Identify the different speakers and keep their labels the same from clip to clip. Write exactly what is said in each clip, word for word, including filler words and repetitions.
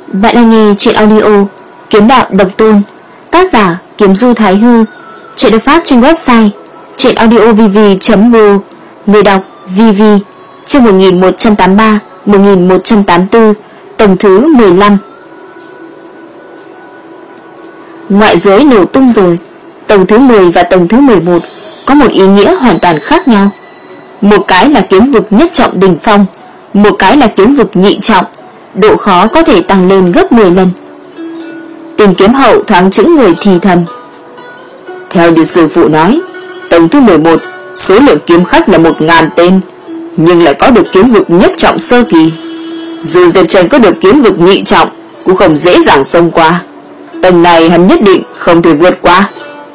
Speaker 1: Bạn đang nghe truyện audio Kiếm Đạo Độc Tôn, tác giả Kiếm Du Thái Hư. Truyện được phát trên website truyện audio v v chấm go. Người đọc vê vê. Chương một nghìn một trăm tám mươi ba một nghìn một trăm tám mươi tư, tầng thứ mười lăm. Ngoại giới nổ tung rồi. Tầng thứ mười và tầng thứ mười một có một ý nghĩa hoàn toàn khác nhau. Một cái là kiếm vực nhất trọng đỉnh phong, một cái là kiếm vực nhị trọng, độ khó có thể tăng lên gấp mười lần. Tiền Kiếm Hậu thoáng chững người thì thầm:
Speaker 2: Theo như sư phụ nói, tầng thứ mười một số lượng kiếm khách là một ngàn tên, nhưng lại có được kiếm vực nhất trọng sơ kỳ. Dù Diệp Trần có được kiếm vực nhị trọng cũng không dễ dàng xông qua. Tầng này hắn nhất định không thể vượt qua.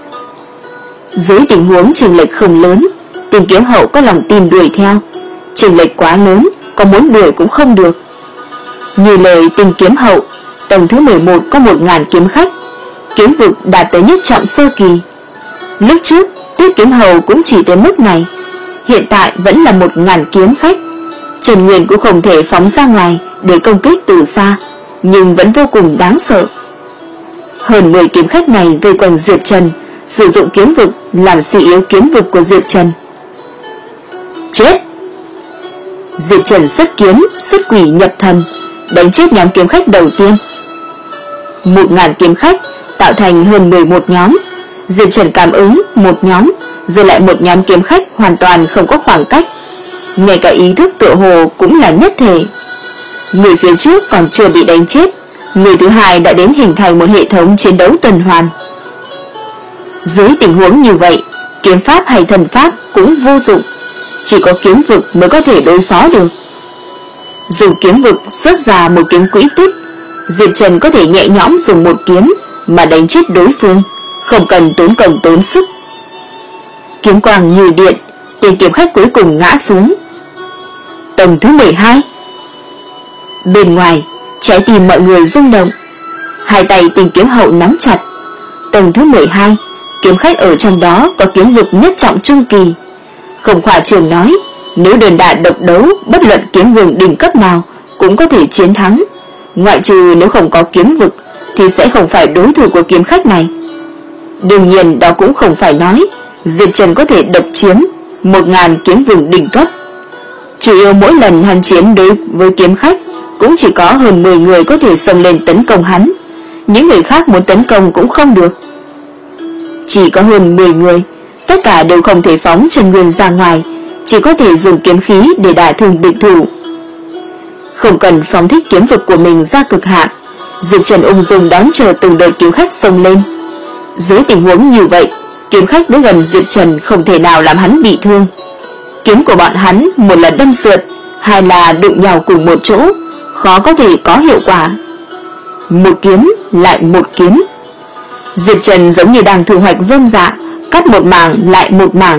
Speaker 1: Dưới tình huống chênh lệch không lớn, Tiền Kiếm Hậu có lòng tin đuổi theo. Chênh lệch quá lớn, có muốn đuổi cũng không được. Như lời Tiền Kiếm Hậu, tầng thứ mười một có một ngàn kiếm khách, kiếm vực đạt tới nhất trọng sơ kỳ. Lúc trước Tuyết Kiếm Hầu cũng chỉ tới mức này, hiện tại vẫn là một ngàn kiếm khách. Trần Nguyên cũng không thể phóng ra ngoài để công kích từ xa, nhưng vẫn vô cùng đáng sợ. Hơn mười kiếm khách này vây quanh Diệp Trần, sử dụng kiếm vực làm suy yếu kiếm vực của Diệp Trần. Chết! Diệp Trần xuất kiếm, xuất quỷ nhập thần, đánh chết nhóm kiếm khách đầu tiên. Một ngàn kiếm khách tạo thành hơn mười một nhóm. Diệp Trần cảm ứng một nhóm, rồi lại một nhóm kiếm khách hoàn toàn không có khoảng cách, ngay cả ý thức tựa hồ cũng là nhất thể. Người phía trước còn chưa bị đánh chết, người thứ hai đã đến hình thành một hệ thống chiến đấu tuần hoàn. Dưới tình huống như vậy, kiếm pháp hay thần pháp cũng vô dụng, chỉ có kiếm vực mới có thể đối phó được. Dùng kiếm vực xuất ra một kiếm quỹ tích, Diệp Trần có thể nhẹ nhõm dùng một kiếm mà đánh chết đối phương, không cần tốn công tốn sức. Kiếm quang như điện, tên kiếm khách cuối cùng ngã xuống. Tầng thứ mười hai. Bên ngoài, trái tim mọi người rung động. Hai tay Tiền Kiếm Hậu nắm chặt. Tầng thứ mười hai, kiếm khách ở trong đó có kiếm vực nhất trọng trung kỳ. Không khoa trường nói, nếu đơn đả độc đấu, bất luận kiếm vương đỉnh cấp nào cũng có thể chiến thắng. Ngoại trừ nếu không có kiếm vực thì sẽ không phải đối thủ của kiếm khách này. Đương nhiên đó cũng không phải nói Diệp Trần có thể độc chiếm một ngàn kiếm vương đỉnh cấp. Chủ yếu mỗi lần hắn chiến đối với kiếm khách cũng chỉ có hơn mười người có thể xông lên tấn công hắn, những người khác muốn tấn công cũng không được. Chỉ có hơn mười người, tất cả đều không thể phóng Trần Nguyên ra ngoài, chỉ có thể dùng kiếm khí để đả thương địch thủ. Không cần phóng thích kiếm vực của mình ra cực hạn, Diệp Trần ung dung đón chờ từng đợt kiếm khách xông lên. Dưới tình huống như vậy, kiếm khách đến gần Diệp Trần không thể nào làm hắn bị thương. Kiếm của bọn hắn một là đâm sượt, hai là đụng nhau cùng một chỗ, khó có thể có hiệu quả. Một kiếm lại một kiếm, Diệp Trần giống như đang thu hoạch rơm rạ, cắt một mảng lại một mảng.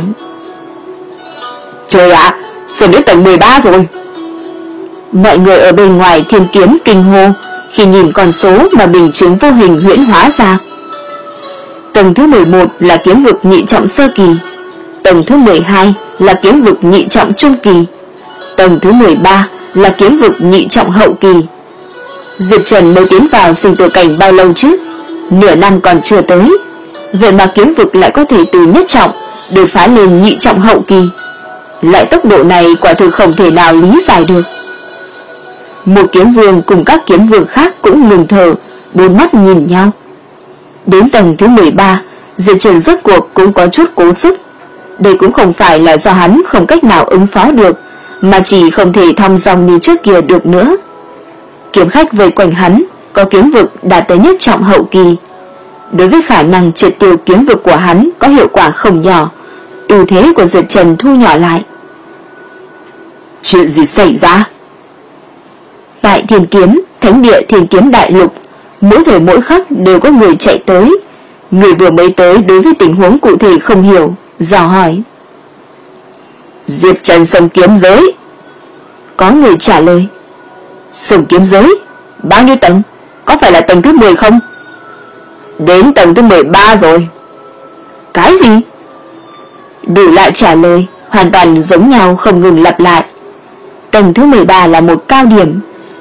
Speaker 2: Trời ạ, sớm đến tầng mười ba rồi.
Speaker 1: Mọi người ở bên ngoài Thiên Kiếm kinh hô khi nhìn con số mà bình chứng vô hình huyễn hóa ra. Tầng thứ mười một là kiếm vực nhị trọng sơ kỳ, tầng thứ mười hai là kiếm vực nhị trọng trung kỳ, tầng thứ mười ba là kiếm vực nhị trọng hậu kỳ. Diệp Trần mới tiến vào sinh tử cảnh bao lâu chứ? Nửa năm còn chưa tới, vậy mà kiếm vực lại có thể từ nhất trọng đột phá lên nhị trọng hậu kỳ. Loại tốc độ này quả thực không thể nào lý giải được. Một kiếm vương cùng các kiếm vương khác cũng ngừng thở, bốn mắt nhìn nhau. Đến tầng thứ mười ba, Diệp Trần rốt cuộc cũng có chút cố sức. Đây cũng không phải là do hắn không cách nào ứng phó được, mà chỉ không thể thong dong như trước kia được nữa. Kiếm khách vây quanh hắn có kiếm vực đạt tới nhất trọng hậu kỳ. Đối với khả năng triệt tiêu kiếm vực của hắn có hiệu quả không nhỏ, ưu thế của Diệp Trần thu nhỏ lại.
Speaker 2: Chuyện gì xảy ra?
Speaker 1: Tại Thiên Kiếm, thánh địa Thiên Kiếm đại lục, mỗi thời mỗi khắc đều có người chạy tới. Người vừa mới tới đối với tình huống cụ thể không hiểu, dò hỏi.
Speaker 2: Diệp Trần xông kiếm giới.
Speaker 1: Có người trả lời.
Speaker 2: Xông kiếm giới? Bao nhiêu tầng? Có phải là tầng thứ mười không? Đến tầng thứ mười ba rồi.
Speaker 1: Cái gì? Đủ lại trả lời, hoàn toàn giống nhau không ngừng lặp lại. Tầng thứ mười ba là một cao điểm,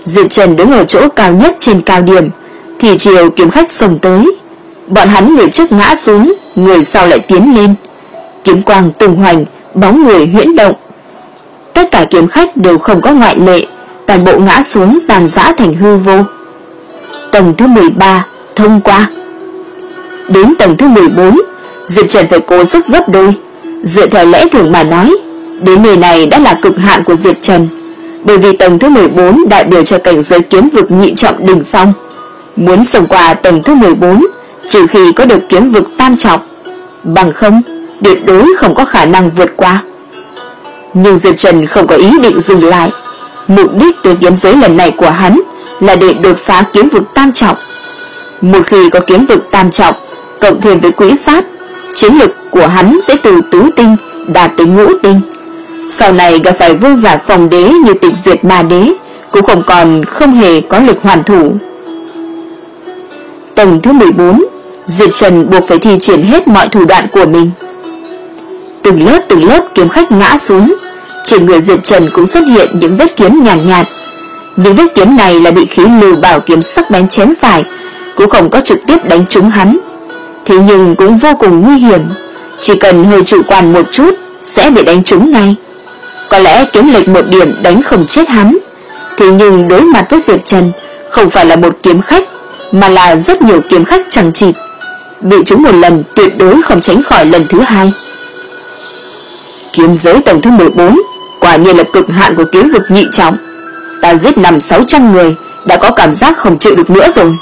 Speaker 1: Diệp Trần đứng ở chỗ cao nhất trên cao điểm, thì chiều kiếm khách xông tới. Bọn hắn người trước ngã xuống, người sau lại tiến lên. Kiếm quang tung hoành, bóng người huyễn động. Tất cả kiếm khách đều không có ngoại lệ, toàn bộ ngã xuống tàn rã thành hư vô. Tầng thứ mười ba thông qua. Đến tầng thứ mười bốn, Diệp Trần phải cố sức gấp đôi. Dựa theo lẽ thường mà nói, đến nơi này đã là cực hạn của Diệp Trần, bởi vì tầng thứ mười bốn đại biểu cho cảnh giới kiếm vực nhị trọng đỉnh phong. Muốn xông qua tầng thứ mười bốn, trừ khi có được kiếm vực tam trọng, bằng không, tuyệt đối không có khả năng vượt qua. Nhưng Diệp Trần không có ý định dừng lại. Mục đích tới kiếm giới lần này của hắn là để đột phá kiếm vực tam trọng. Một khi có kiếm vực tam trọng, cộng thêm với quỹ sát, chiến lực của hắn sẽ từ tứ tinh đạt tới ngũ tinh. Sau này gặp phải vương giả phòng đế như Tịch Diệt Ma Đế, cũng không còn không hề có lực hoàn thủ. Tầng thứ mười bốn, Diệp Trần buộc phải thi triển hết mọi thủ đoạn của mình. Từng lớp từng lớp kiếm khách ngã xuống, trên người Diệp Trần cũng xuất hiện những vết kiếm nhàn nhạt, nhạt. Những vết kiếm này là bị khí lưu bảo kiếm sắc bén chém phải, cũng không có trực tiếp đánh trúng hắn. Thế nhưng cũng vô cùng nguy hiểm, chỉ cần hơi chủ quan một chút sẽ bị đánh trúng ngay. Có lẽ kiếm lệch một điểm đánh không chết hắn, thế nhưng đối mặt với Diệp Trần không phải là một kiếm khách, mà là rất nhiều kiếm khách chằng chịt. Bị trúng một lần tuyệt đối không tránh khỏi lần thứ hai. Kiếm giới tầng thứ mười bốn quả nhiên là cực hạn của kiếm vực nhị trọng. Ta giết năm sáu trăm người đã có cảm giác không chịu được nữa rồi.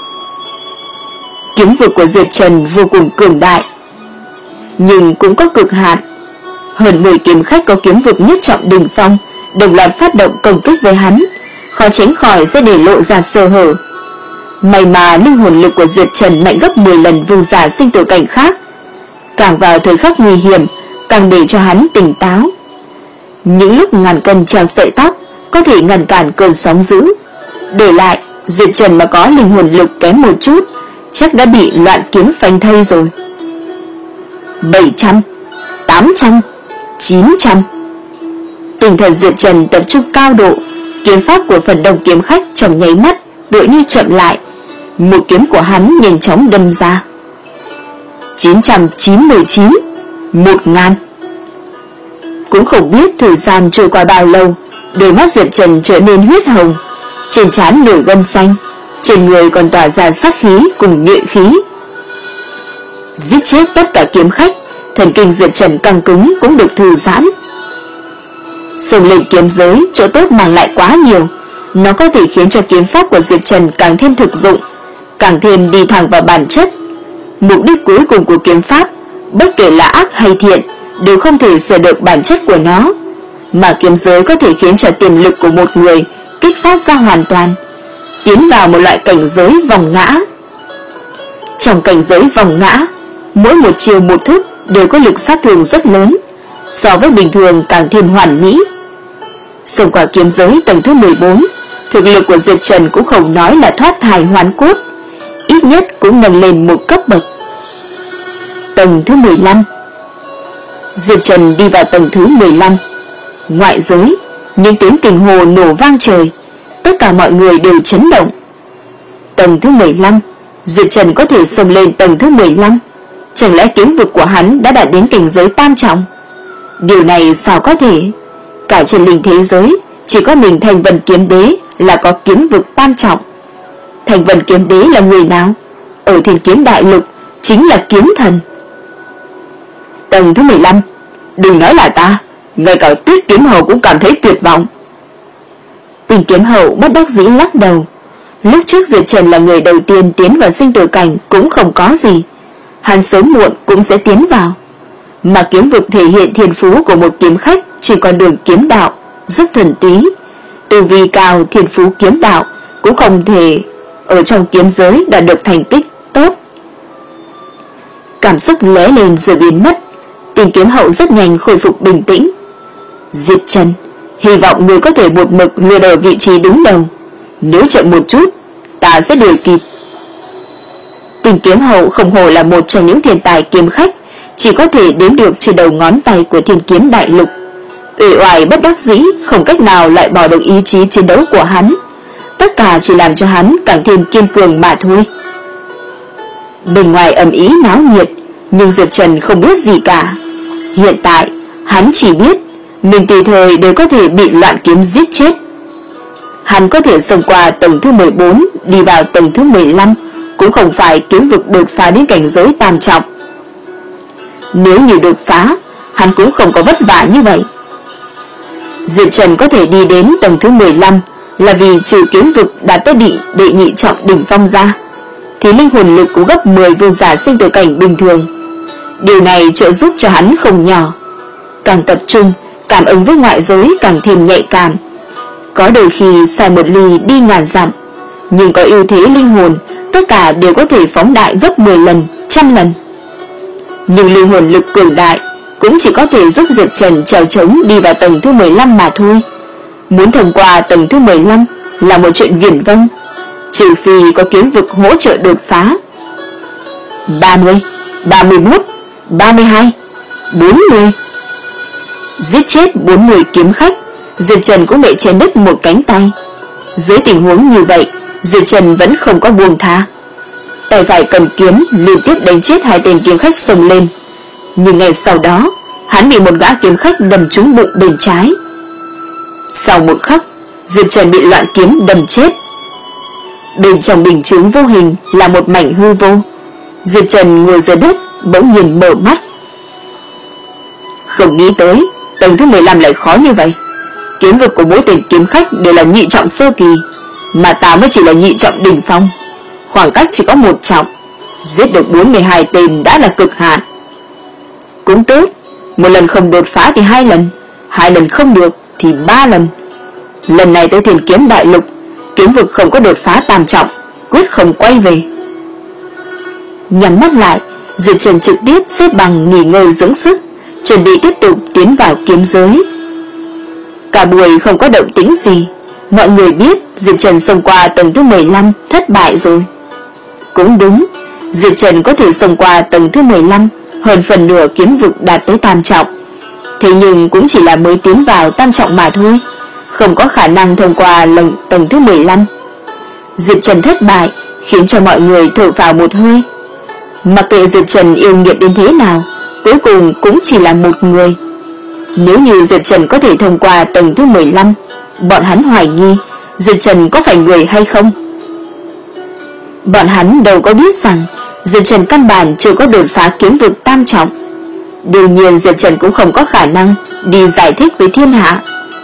Speaker 1: Kiếm vực của Diệp Trần vô cùng cường đại, nhưng cũng có cực hạn. Hơn mười kiếm khách có kiếm vực nhất trọng đỉnh phong đồng loạt phát động công kích với hắn, khó tránh khỏi sẽ để lộ ra sơ hở. May mà linh hồn lực của Diệp Trần mạnh gấp mười lần vương giả sinh tử cảnh khác, càng vào thời khắc nguy hiểm càng để cho hắn tỉnh táo. Những lúc ngàn cân treo sợi tóc có thể ngăn cản cơn sóng dữ, đổi lại Diệp Trần mà có linh hồn lực kém một chút chắc đã bị loạn kiếm phanh thây rồi. Bảy trăm, tám trăm, chín trăm. Tinh thần Diệp Trần tập trung cao độ, kiếm pháp của phần đông kiếm khách trong nháy mắt đội như chậm lại, một kiếm của hắn nhanh chóng đâm ra. Chín trăm chín mươi chín, một ngàn. Cũng không biết thời gian trôi qua bao lâu, đôi mắt Diệp Trần trở nên huyết hồng, trên trán nổi gân xanh, trên người còn tỏa ra sát khí cùng nhuệ khí. Giết chết tất cả kiếm khách, thần kinh Diệp Trần căng cứng cũng được thư giãn. Xông lên kiếm giới, chỗ tốt mang lại quá nhiều, nó có thể khiến cho kiếm pháp của Diệp Trần càng thêm thực dụng, càng thêm đi thẳng vào bản chất. Mục đích cuối cùng của kiếm pháp, bất kể là ác hay thiện, đều không thể sửa được bản chất của nó, mà kiếm giới có thể khiến cho tiềm lực của một người kích phát ra hoàn toàn, tiến vào một loại cảnh giới vòng ngã. Trong cảnh giới vòng ngã, mỗi một chiều một thức đều có lực sát thương rất lớn, so với bình thường càng thêm hoàn mỹ. Xông qua kiếm giới tầng thứ mười bốn, thực lực của Diệp Trần cũng không nói là thoát thai hoán cốt, ít nhất cũng nâng lên một cấp bậc. Tầng thứ mười lăm. Diệp Trần đi vào tầng thứ mười lăm. Ngoại giới, những tiếng kinh hồ nổ vang trời, tất cả mọi người đều chấn động. Tầng thứ mười lăm, Diệp Trần có thể xông lên tầng thứ mười lăm, chẳng lẽ kiếm vực của hắn đã đạt đến cảnh giới tam trọng? Điều này sao có thể? Cả trên linh thế giới, chỉ có mình Thanh Vân Kiếm Đế là có kiếm vực tam trọng. Thanh Vân Kiếm Đế là người nào? Ở Thiên Kiếm Đại Lục chính là kiếm thần. Tầng thứ mười lăm, đừng nói là ta, ngay cả Tuyết Kiếm Hầu cũng cảm thấy tuyệt vọng. Tình Kiếm Hầu bất đắc dĩ lắc đầu. Lúc trước Diệp Trần là người đầu tiên tiến vào sinh tử cảnh cũng không có gì, hắn sớm muộn cũng sẽ tiến vào. Mà kiếm vực thể hiện thiên phú của một kiếm khách chỉ có đường kiếm đạo, rất thuần túy. Tu vi cao thiên phú kiếm đạo cũng không thể ở trong kiếm giới đạt được thành tích tốt. Cảm xúc lóe lên rồi biến mất. Tình Kiếm Hậu rất nhanh khôi phục bình tĩnh. Diệp Trần, hy vọng người có thể một mực lừa ở vị trí đứng đầu. Nếu chậm một chút, ta sẽ đuổi kịp. Tình Kiếm Hậu không hổ là một trong những thiên tài kiếm khách, chỉ có thể đếm được trên đầu ngón tay của Thiên Kiếm Đại Lục. Uể oải bất đắc dĩ, không cách nào loại bỏ được ý chí chiến đấu của hắn. tất cả chỉ làm cho hắn càng thêm kiên cường mà thôi. Bên ngoài ầm ĩ náo nhiệt, nhưng Diệp Trần không biết gì cả. Hiện tại hắn chỉ biết mình tùy thời đều có thể bị loạn kiếm giết chết. Hắn có thể xông qua tầng thứ mười bốn đi vào tầng thứ mười lăm, cũng không phải kiếm vực đột phá đến cảnh giới tam trọng. Nếu như đột phá, hắn cũng không có vất vả như vậy. Diệp Trần có thể đi đến tầng thứ mười lăm là vì trừ kiếm vực đạt tới đệ, đệ nhị trọng đỉnh phong ra, thì linh hồn lực cũng gấp mười vương giả sinh tử cảnh bình thường. Điều này trợ giúp cho hắn không nhỏ. Càng tập trung, cảm ứng với ngoại giới càng thêm nhạy cảm. Có đôi khi sai một ly đi ngàn dặm, nhưng có ưu thế linh hồn, tất cả đều có thể phóng đại gấp mười lần, trăm lần. Nhưng linh hồn lực cường đại cũng chỉ có thể giúp Diệp Trần trèo trống đi vào tầng thứ mười lăm mà thôi. Muốn thông qua tầng thứ mười lăm là một chuyện viển vông, trừ phi có kiếm vực hỗ trợ đột phá. ba mươi, ba mươi mốt, ba mươi hai, bốn mươi. Giết chết bốn mươi kiếm khách, Diệp Trần cũng bị chém đứt một cánh tay. Dưới tình huống như vậy, Diệp Trần vẫn không có buông tha. Tay phải cầm kiếm liên tiếp đánh chết hai tên kiếm khách xông lên. Nhưng ngay sau đó, hắn bị một gã kiếm khách đâm trúng bụng bên trái. Sau một khắc, Diệp Trần bị loạn kiếm đâm chết. Bên trong bình chướng vô hình là một mảnh hư vô. Diệp Trần ngồi dưới đất, bỗng nhiên mở mắt. Không nghĩ tới tầng thứ mười lăm lại khó như vậy. Kiếm vực của mỗi tên kiếm khách đều là nhị trọng sơ kỳ, mà ta mới chỉ là nhị trọng đỉnh phong, khoảng cách chỉ có một trọng. Giết được bốn mươi hai tên đã là cực hạn. Cũng tốt, một lần không đột phá thì hai lần, hai lần không được thì ba lần. Lần này tới Thiên Kiếm Đại Lục, kiếm vực không có đột phá tam trọng, quyết không quay về. Nhắm mắt lại, Diệp Trần trực tiếp xếp bằng nghỉ ngơi dưỡng sức, chuẩn bị tiếp tục tiến vào kiếm giới. Cả buổi không có động tĩnh gì, mọi người biết Diệp Trần xông qua tầng thứ mười lăm thất bại rồi. Cũng đúng, Diệp Trần có thể xông qua tầng thứ mười lăm, hơn phần nửa kiếm vực đạt tới tam trọng. Thế nhưng cũng chỉ là mới tiến vào tam trọng mà thôi, không có khả năng thông qua lần tầng thứ mười lăm. Diệp Trần thất bại khiến cho mọi người thở phào một hơi. Mặc kệ Diệp Trần yêu nghiệt đến thế nào, cuối cùng cũng chỉ là một người. Nếu như Diệp Trần có thể thông qua tầng thứ mười lăm, bọn hắn hoài nghi Diệp Trần có phải người hay không. Bọn hắn đâu có biết rằng Diệp Trần căn bản chưa có đột phá kiếm vực tam trọng. Đương nhiên Diệp Trần cũng không có khả năng đi giải thích với thiên hạ.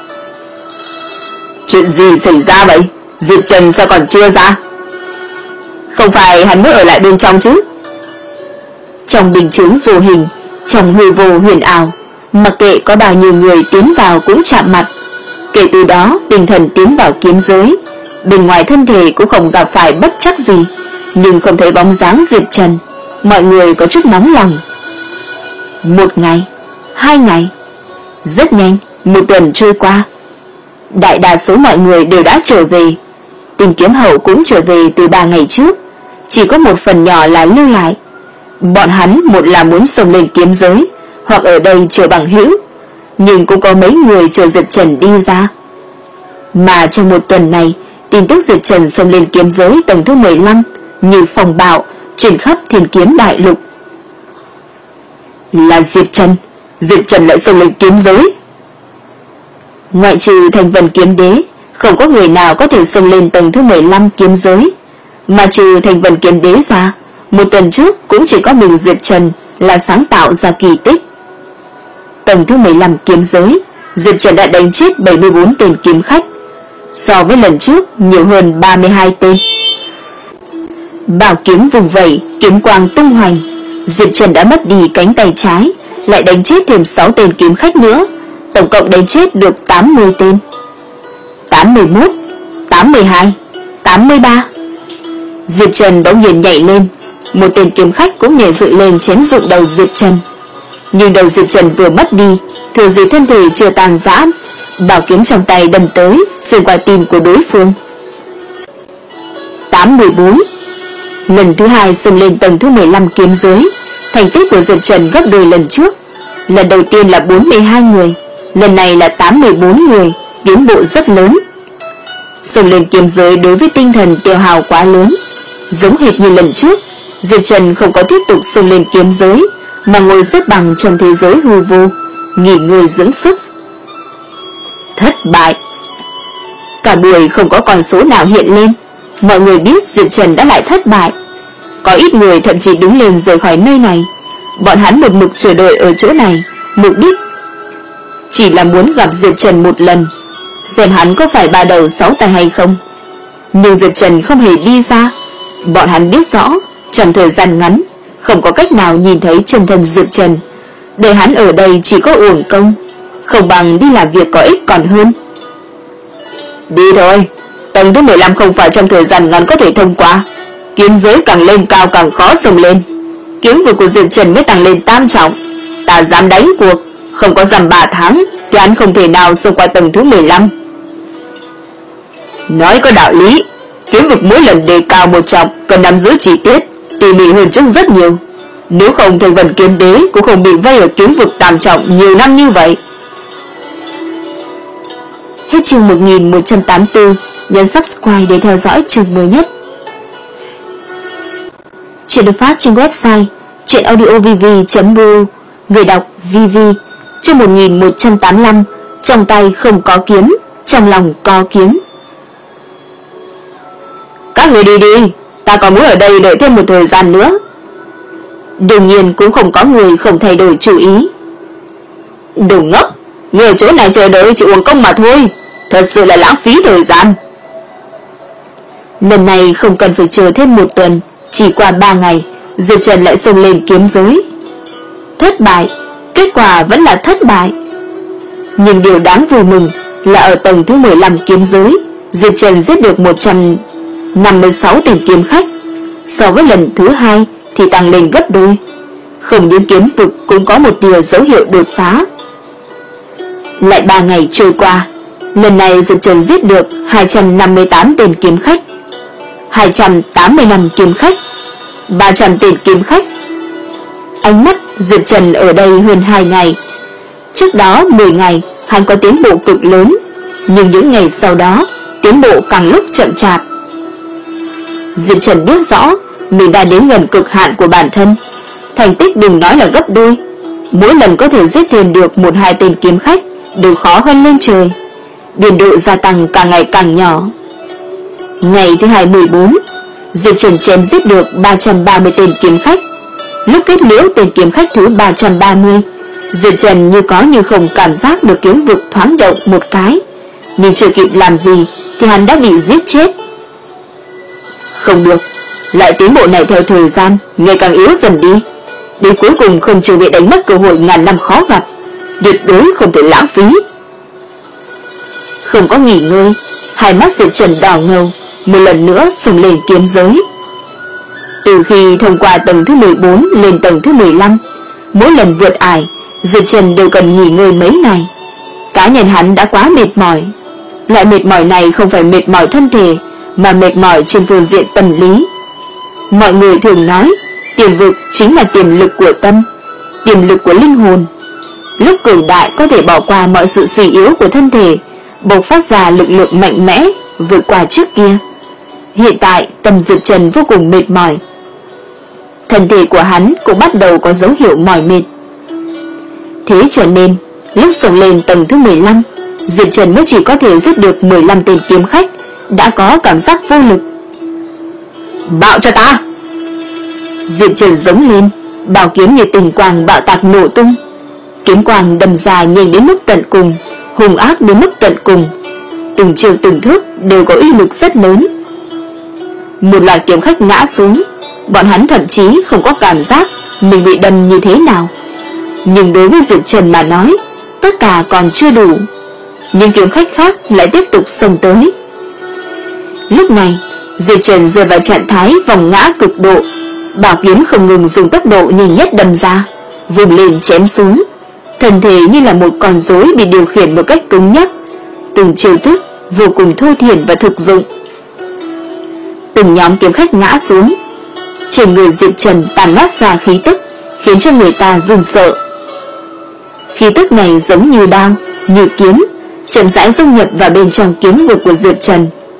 Speaker 1: Chuyện gì xảy ra vậy? Diệp Trần sao còn chưa ra? Không phải hắn mới ở lại bên trong chứ? Trong bình chứng vô hình, trong hư vô huyền ảo, mặc kệ có bao nhiêu người tiến vào cũng chạm mặt. Kể từ đó tinh thần tiến vào kiếm giới, bên ngoài thân thể cũng không gặp phải bất trắc gì, nhưng không thấy bóng dáng Diệp Trần. Mọi người có chút nóng lòng. Một ngày, hai ngày, rất nhanh, một tuần trôi qua. Đại đa số mọi người đều đã trở về. Tình Kiếm Hậu cũng trở về từ ba ngày trước, chỉ có một phần nhỏ là lưu lại. Bọn hắn một là muốn xông lên kiếm giới, hoặc ở đây chờ bằng hữu, nhưng cũng có mấy người chờ Diệp Trần đi ra. Mà trong một tuần này, tin tức Diệp Trần xông lên kiếm giới tầng thứ mười lăm như phong bạo truyền khắp Thiên Kiếm Đại Lục. Là Diệp Trần, Diệp Trần lại xông lên kiếm giới. Ngoại trừ Thành Vân Kiếm Đế, không có người nào có thể xông lên tầng thứ mười lăm kiếm giới. Mà trừ Thành Vân Kiếm Đế ra, một tuần trước cũng chỉ có mình Diệp Trần là sáng tạo ra kỳ tích. Tầng thứ mười lăm kiếm giới, Diệp Trần đã đánh chết bảy mươi bốn tên kiếm khách, so với lần trước nhiều hơn ba mươi hai tên. Bảo kiếm vùng vẩy, kiếm quang tung hoành, Diệp Trần đã mất đi cánh tay trái, lại đánh chết thêm sáu tên kiếm khách nữa, tổng cộng đánh chết được tám mươi tên. tám mươi mốt, tám mươi hai, tám mươi ba. Diệp Trần bỗng nhiên nhảy lên, một tên kiếm khách cũng nhảy dựng lên chém dụng đầu Diệp Trần. Nhưng đầu Diệp Trần vừa mất đi, thừa dịp thân thể chưa tàn rã, bảo kiếm trong tay đâm tới, xuyên qua tim của đối phương. tám mươi bốn. Lần thứ hai xông lên tầng thứ mười lăm kiếm giới, thành tích của Diệp Trần gấp đôi lần trước. Lần đầu tiên là bốn mươi hai người, lần này là tám mươi bốn người, tiến bộ rất lớn. Xông lên kiếm giới đối với tinh thần tiêu hao quá lớn. Giống hệt như lần trước, Diệp Trần không có tiếp tục xông lên kiếm giới, mà ngồi xếp bằng trong thế giới hư vô, nghỉ ngơi dưỡng sức. Thất bại. Cả buổi không có con số nào hiện lên. Mọi người biết Diệp Trần đã lại thất bại. Có ít người thậm chí đứng lên rời khỏi nơi này. Bọn hắn một mực chờ đợi ở chỗ này, mục đích chỉ là muốn gặp Diệp Trần một lần, xem hắn có phải ba đầu sáu tay hay không. Nhưng Diệp Trần không hề đi ra. Bọn hắn biết rõ trong thời gian ngắn không có cách nào nhìn thấy chân thân Diệp Trần. Để hắn ở đây chỉ có uổng công, không bằng đi làm việc có ích còn hơn. Đi thôi, tầng thứ mười lăm không phải trong thời gian ngắn có thể thông qua. Kiếm giới càng lên cao càng khó xông lên. Kiếm vực của Diệp Trần mới tăng lên tam trọng. Ta dám đánh cuộc, không có dằm ba tháng thì hắn không thể nào xông qua tầng thứ mười lăm. Nói có đạo lý. Kiếm vực mỗi lần đề cao một trọng cần nắm giữ chi tiết tỉ mỉ hơn trước rất nhiều. Nếu không Thanh Vân Kiếm Đế cũng không bị vây ở kiếm vực tam trọng nhiều năm như vậy. Hết chương một nghìn một trăm tám mươi tư. Nhấn subscribe để theo dõi chương mới nhất. Chuyện được phát trên website chuyenaudiovv chấm r u. Người đọc vê vê. Chương một nghìn một trăm tám mươi lăm. Trong tay không có kiếm, trong lòng có kiếm. Các người đi đi, ta còn muốn ở đây đợi thêm một thời gian nữa. Đương nhiên cũng không có người không thay đổi chủ ý. Đừng ngốc, người ở chỗ này chờ đợi chỉ uổng công mà thôi, thật sự là lãng phí thời gian. Lần này không cần phải chờ thêm một tuần, chỉ qua ba ngày, Diệp Trần lại xông lên kiếm giới. Thất bại, kết quả vẫn là thất bại. Nhưng điều đáng vui mừng là ở tầng thứ mười lăm kiếm giới, Diệp Trần giết được một trăm năm mươi sáu tên kiếm khách. So với lần thứ hai thì tăng lên gấp đôi. Không những kiếm vực cũng có một tia dấu hiệu đột phá. Lại ba ngày trôi qua, lần này Diệp Trần giết được hai trăm năm mươi tám tên kiếm khách, hai trăm tám mươi lăm kiếm khách, ba trăm tên kiếm khách. Ánh mắt Diệp Trần ở đây hơn hai ngày. Trước đó mười ngày hắn có tiến bộ cực lớn, nhưng những ngày sau đó tiến bộ càng lúc chậm chạp. Diệp Trần biết rõ mình đã đến gần cực hạn của bản thân. Thành tích đừng nói là gấp đôi, mỗi lần có thể giết thêm được một hai tên kiếm khách đều khó hơn lên trời. Biên độ gia tăng càng ngày càng nhỏ. Ngày thứ hai mươi bốn, Diệp Trần chém giết được ba trăm ba mươi tên kiếm khách. Lúc kết liễu tên kiếm khách thứ ba trăm ba mươi, Diệp Trần như có như không cảm giác được kiếm vực thoáng động một cái, nhưng chưa kịp làm gì thì hắn đã bị giết chết. Không được, lại tiến bộ này theo thời gian ngày càng yếu dần đi, đến cuối cùng không chừng bị đánh mất cơ hội ngàn năm khó gặp, tuyệt đối không thể lãng phí. Không có nghỉ ngơi, hai mắt Diệp Trần đỏ ngầu, một lần nữa xông lên kiếm giới. Từ khi thông qua tầng thứ mười bốn lên tầng thứ mười lăm, mỗi lần vượt ải, Diệp Trần đều cần nghỉ ngơi mấy ngày. Cá nhân hắn đã quá mệt mỏi. Loại mệt mỏi này không phải mệt mỏi thân thể, mà mệt mỏi trên phương diện tâm lý. Mọi người thường nói tiềm vực chính là tiềm lực của tâm, tiềm lực của linh hồn. Lúc cường đại có thể bỏ qua mọi sự suy yếu của thân thể, bộc phát ra lực lượng mạnh mẽ vượt qua trước kia. Hiện tại tâm Diệp Trần vô cùng mệt mỏi. Thân thể của hắn cũng bắt đầu có dấu hiệu mỏi mệt. Thế cho nên lúc xông lên tầng thứ mười lăm, Diệp Trần mới chỉ có thể giết được mười lăm tên kiếm khách, đã có cảm giác vô lực. Bạo cho ta! Diệp Trần giống lên, bảo kiếm như tình quang bạo tạc nổ tung. Kiếm quang đâm ra nhanh đến mức tận cùng, hung ác đến mức tận cùng. Từng chiều từng thước đều có uy lực rất lớn. Một loạt kiếm khách ngã xuống, bọn hắn thậm chí không có cảm giác mình bị đâm như thế nào. Nhưng đối với Diệp Trần mà nói, tất cả còn chưa đủ. Nhưng kiếm khách khác lại tiếp tục xông tới. Lúc này Diệp Trần rơi vào trạng thái vòng ngã cực độ. Bảo kiếm không ngừng dùng tốc độ nhanh nhất đâm ra, vùng lên chém xuống. Thân thể như là một con rối bị điều khiển một cách cứng nhắc. Từng chiêu thức vô cùng thô thiển và thực dụng. Từng nhóm kiếm khách ngã xuống. Trên người Diệp Trần tàn mát ra khí tức, khiến cho người ta run sợ. Khí tức này giống như đao, như kiếm, chậm rãi dung nhập vào bên trong kiếm vực của Diệp Trần,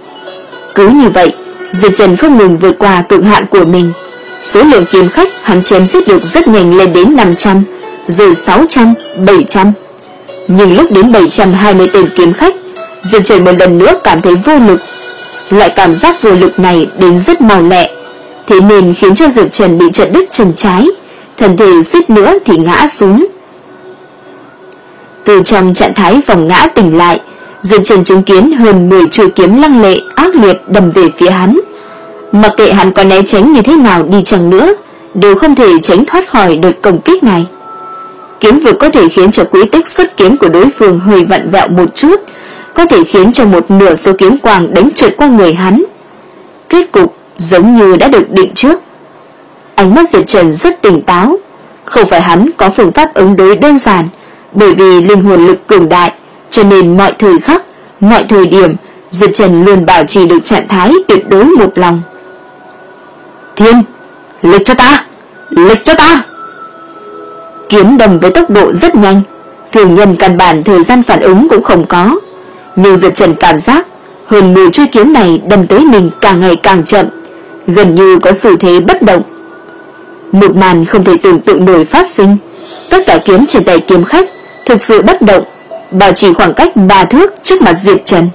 Speaker 1: Cứ như vậy, Diệp Trần không ngừng vượt qua cực hạn của mình. Số lượng kiếm khách hắn chém giết được rất nhanh lên đến năm trăm, rồi sáu trăm, bảy trăm. Nhưng lúc đến bảy trăm hai mươi tên kiếm khách, Diệp Trần một lần nữa cảm thấy vô lực. Loại cảm giác vô lực này đến rất mau lẹ, thế nên khiến cho Diệp Trần bị chặt đứt chân trái, thân thể suýt nữa thì ngã xuống. Từ trong trạng thái vòng ngã tỉnh lại, Diệp Trần chứng kiến hơn mười chuôi kiếm lăng lệ ác liệt đâm về phía hắn. Mặc kệ hắn có né tránh như thế nào đi chăng nữa, đều không thể tránh thoát khỏi đợt công kích này. Kiếm vực có thể khiến cho quỹ tích xuất kiếm của đối phương hơi vặn vẹo một chút, có thể khiến cho một nửa số kiếm quang đánh trượt qua người hắn. Kết cục giống như đã được định trước. Ánh mắt Diệp Trần rất tỉnh táo, không phải hắn có phương pháp ứng đối đơn giản, bởi vì linh hồn lực cường đại, cho nên mọi thời khắc, mọi thời điểm, Diệp Trần luôn bảo trì được trạng thái tuyệt đối một lòng. Thiên, lực cho ta, lực cho ta. Kiếm đâm với tốc độ rất nhanh, thường nhân căn bản thời gian phản ứng cũng không có. Nhưng Diệp Trần cảm giác hơn mười chuôi kiếm này đâm tới mình càng ngày càng chậm, gần như có xu thế bất động. Một màn không thể tưởng tượng nổi phát sinh. Tất cả kiếm trên tay kiếm khách thực sự bất động, bảo trì khoảng cách ba thước trước mặt Diệp Trần.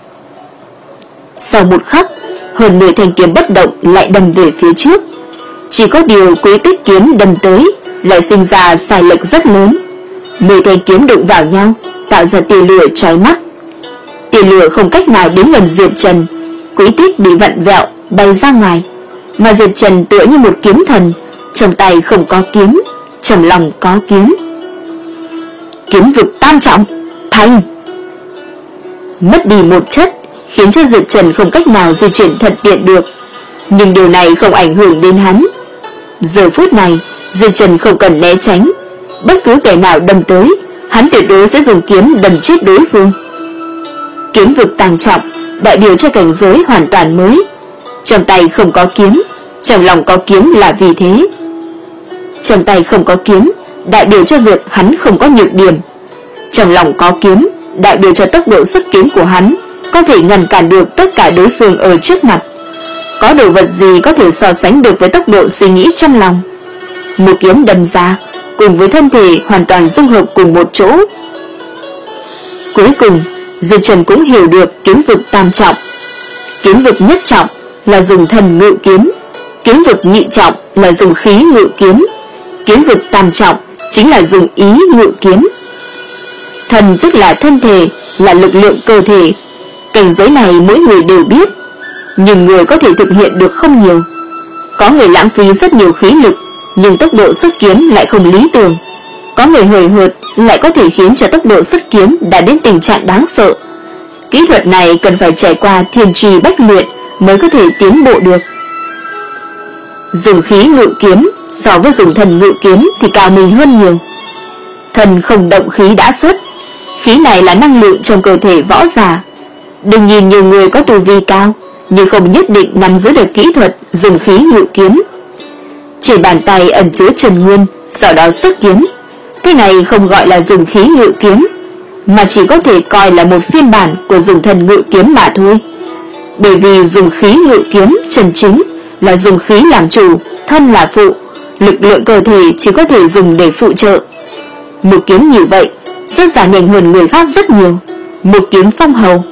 Speaker 1: Sau một khắc, hơn mười thanh kiếm bất động lại đâm về phía trước. Chỉ có điều quỹ tích kiếm đâm tới lại sinh ra sai lệch rất lớn. Mười thanh kiếm đụng vào nhau, tạo ra tia lửa chói mắt. Tia lửa không cách nào đến gần Diệp Trần, quỹ tích bị vặn vẹo bay ra ngoài, mà Diệp Trần tựa như một kiếm thần, trong tay không có kiếm, trong lòng có kiếm. Kiếm vực tam trọng, thành. Mất đi một chất, khiến cho Diệp Trần không cách nào di chuyển thuận tiện được, nhưng điều này không ảnh hưởng đến hắn. Giờ phút này, Diệp Trần không cần né tránh, bất cứ kẻ nào đâm tới, hắn tuyệt đối sẽ dùng kiếm đâm chết đối phương. Kiếm vực tam trọng đại biểu cho cảnh giới hoàn toàn mới. Trong tay không có kiếm, trong lòng có kiếm là vì thế. Trong tay không có kiếm đại biểu cho việc hắn không có nhược điểm. Trong lòng có kiếm đại biểu cho tốc độ xuất kiếm của hắn có thể ngăn cản được tất cả đối phương ở trước mặt. Có đồ vật gì có thể so sánh được với tốc độ suy nghĩ trong lòng. Một kiếm đâm ra cùng với thân thể hoàn toàn dung hợp cùng một chỗ. Cuối cùng, Diệp Trần cũng hiểu được kiếm vực tam trọng. Kiếm vực nhất trọng là dùng thần ngự kiếm, kiếm vực nhị trọng là dùng khí ngự kiếm, kiếm vực tam trọng chính là dùng ý ngự kiếm. Thần tức là thân thể, là lực lượng cơ thể. Cảnh giới này mỗi người đều biết, nhưng người có thể thực hiện được không nhiều. Có người lãng phí rất nhiều khí lực, nhưng tốc độ xuất kiếm lại không lý tưởng. Có người hời hợt lại có thể khiến cho tốc độ xuất kiếm đạt đến tình trạng đáng sợ. Kỹ thuật này cần phải trải qua thiên trì bách luyện mới có thể tiến bộ được. Dùng khí ngự kiếm so với dùng thần ngự kiếm thì cao mình hơn nhiều. Thần không động khí đã xuất, khí này là năng lượng trong cơ thể võ giả. Đừng nhìn nhiều người có tu vi cao, nhưng không nhất định nắm giữ được kỹ thuật dùng khí ngự kiếm. Trên bàn tay ẩn chứa chân nguyên, sau đó xuất kiếm. Thế này không gọi là dùng khí ngự kiếm, mà chỉ có thể coi là một phiên bản của dùng thần ngự kiếm mà thôi. Bởi vì dùng khí ngự kiếm chân chính là dùng khí làm chủ, thân là phụ, lực lượng cơ thể chỉ có thể dùng để phụ trợ. Một kiếm như vậy xuất ra nhanh hơn người khác rất nhiều, một kiếm phong hầu.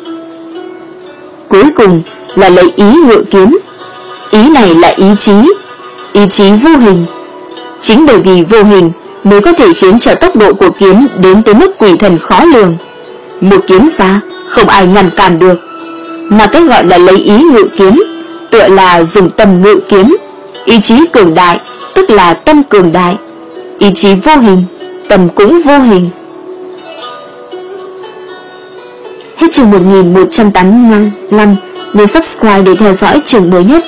Speaker 1: Cuối cùng là lấy ý ngự kiếm. Ý này là ý chí, ý chí vô hình. Chính bởi vì vô hình mới có thể khiến cho tốc độ của kiếm đến tới mức quỷ thần khó lường. Một kiếm ra không ai ngăn cản được. Mà cái gọi là lấy ý ngự kiếm tựa là dùng tâm ngự kiếm. Ý chí cường đại tức là tâm cường đại. Ý chí vô hình, tâm cũng vô hình. Hết chương một nghìn một trăm tám mươi lăm. Nên subscribe để theo dõi chương mới nhất.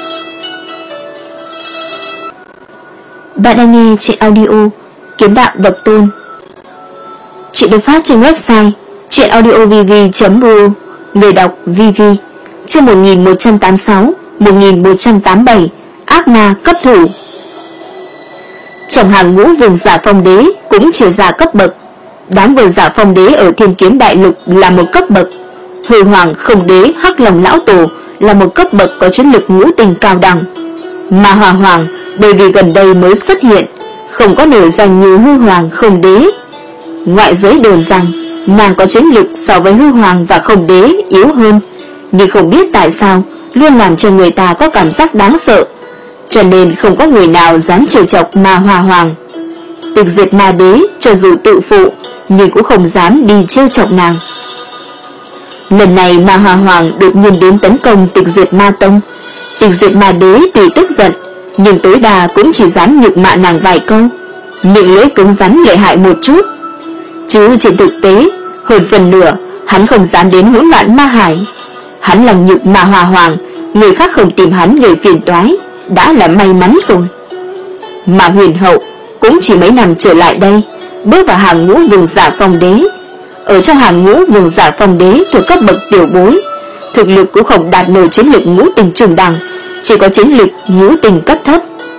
Speaker 1: Bạn đang nghe truyện audio Kiếm Đạo Độc Tôn. Truyện được phát trên website truyện audio v v chấm r o. Người đọc vê vê. Chương một nghìn một trăm tám mươi sáu, một nghìn một trăm tám mươi bảy. Ác ma cấp thủ. Trong hàng ngũ vương giả phong đế cũng chia ra cấp bậc. Đám vương giả phong đế ở Thiên Kiếm Đại Lục là một cấp bậc. Hư Hoàng Không Đế Hắc Long Lão Tổ là một cấp bậc có chiến lực ngũ tình cao đẳng, mà Hỏa Hoàng bởi vì gần đây mới xuất hiện, không có nổi danh như Hư Hoàng, Không Đế. Ngoại giới đồn rằng nàng có chiến lực so với Hư Hoàng và Không Đế yếu hơn, nhưng không biết tại sao luôn làm cho người ta có cảm giác đáng sợ, cho nên không có người nào dám trêu chọc Ma Hỏa Hoàng. Tịch Diệt Ma Đế cho dù tự phụ nhưng cũng không dám đi trêu chọc nàng. Lần này Ma Hỏa Hoàng đột nhiên đến tấn công Tịch Diệt Ma Tông. Tịch Diệt Ma Đế tuy tức giận nhưng tối đa cũng chỉ dám nhục mạ nàng vài câu, miệng lưỡi cứng rắn lợi hại một chút, chứ trên thực tế hơn phần nửa hắn không dám đến hỗn loạn ma hải. Hắn làm nhục Ma Hỏa Hoàng, người khác không tìm hắn gây phiền toái đã là may mắn rồi. Mà Huyền Hậu cũng chỉ mấy năm trở lại đây bước vào hàng ngũ Vương Giả Phong Đế. Ở trong hàng ngũ Vương Giả Phong Đế thuộc cấp bậc tiểu bối, thực lực cũng không đạt nổi chiến lực ngũ tình trung đẳng, chỉ có chiến lực ngũ tình cấp thấp.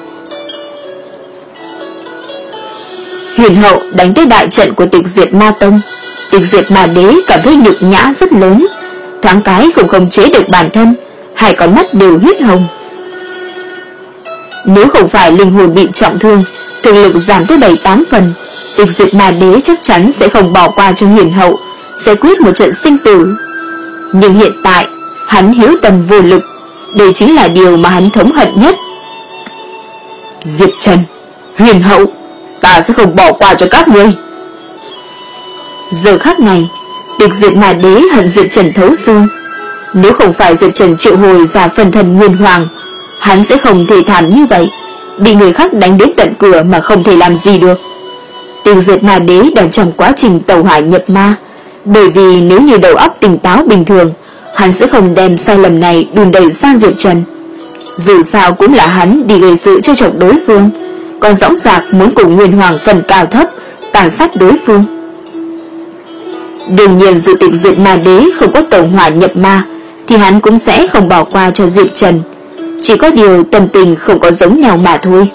Speaker 1: Huyền Hậu đánh tới đại trận của Tịch Diệt Ma Tông, Tịch Diệt Ma Đế cảm thấy nhục nhã rất lớn, thoáng cái không khống chế được bản thân, hai con mắt đều huyết hồng. Nếu không phải linh hồn bị trọng thương, thực lực giảm tới bảy tám phần, Tịch Diệt Ma Đế chắc chắn sẽ không bỏ qua cho Huyền Hậu, sẽ quyết một trận sinh tử. Nhưng hiện tại hắn hiếu tâm vô lực, đây chính là điều mà hắn thống hận nhất. Diệp Trần, Huyền Hậu, ta sẽ không bỏ qua cho các ngươi. Giờ khắc này, Tịch Diệt Ma Đế hận Diệp Trần thấu xương. Nếu không phải Diệp Trần triệu hồi ra phần thần Nguyên Hoàng, hắn sẽ không thể thảm như vậy, bị người khác đánh đến tận cửa mà không thể làm gì được. Tịch Diệt Ma Đế đang trong quá trình tẩu hỏa nhập ma, bởi vì nếu như đầu óc tỉnh táo bình thường, hắn sẽ không đem sai lầm này đùn đẩy sang Diệp Trần. Dù sao cũng là hắn đi gây sự cho chọc đối phương, còn dõng dạc muốn cùng Nguyên Hoàng phần cao thấp tàn sát đối phương. Đương nhiên dù Tịch Diệt Ma Đế không có tẩu hỏa nhập ma thì hắn cũng sẽ không bỏ qua cho Diệp Trần, chỉ có điều tâm tình không có giống nhau mà thôi.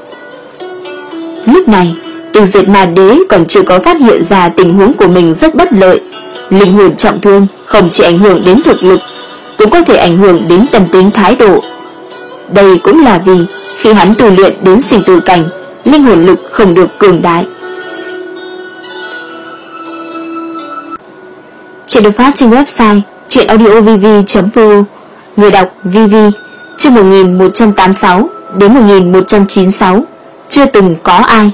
Speaker 1: Lúc này Tịch Diệt Ma Đế còn chưa có phát hiện ra tình huống của mình rất bất lợi. Linh hồn trọng thương không chỉ ảnh hưởng đến thực lực, cũng có thể ảnh hưởng đến tâm tính thái độ. Đây cũng là vì khi hắn tu luyện đến sinh tử cảnh, linh hồn lực không được cường đại. Chuyện được phát trên website truyện audio v v chấm p o. Người đọc Vivi. Chương một nghìn một trăm tám mươi sáu đến một nghìn một trăm chín mươi sáu. Chưa từng có ai.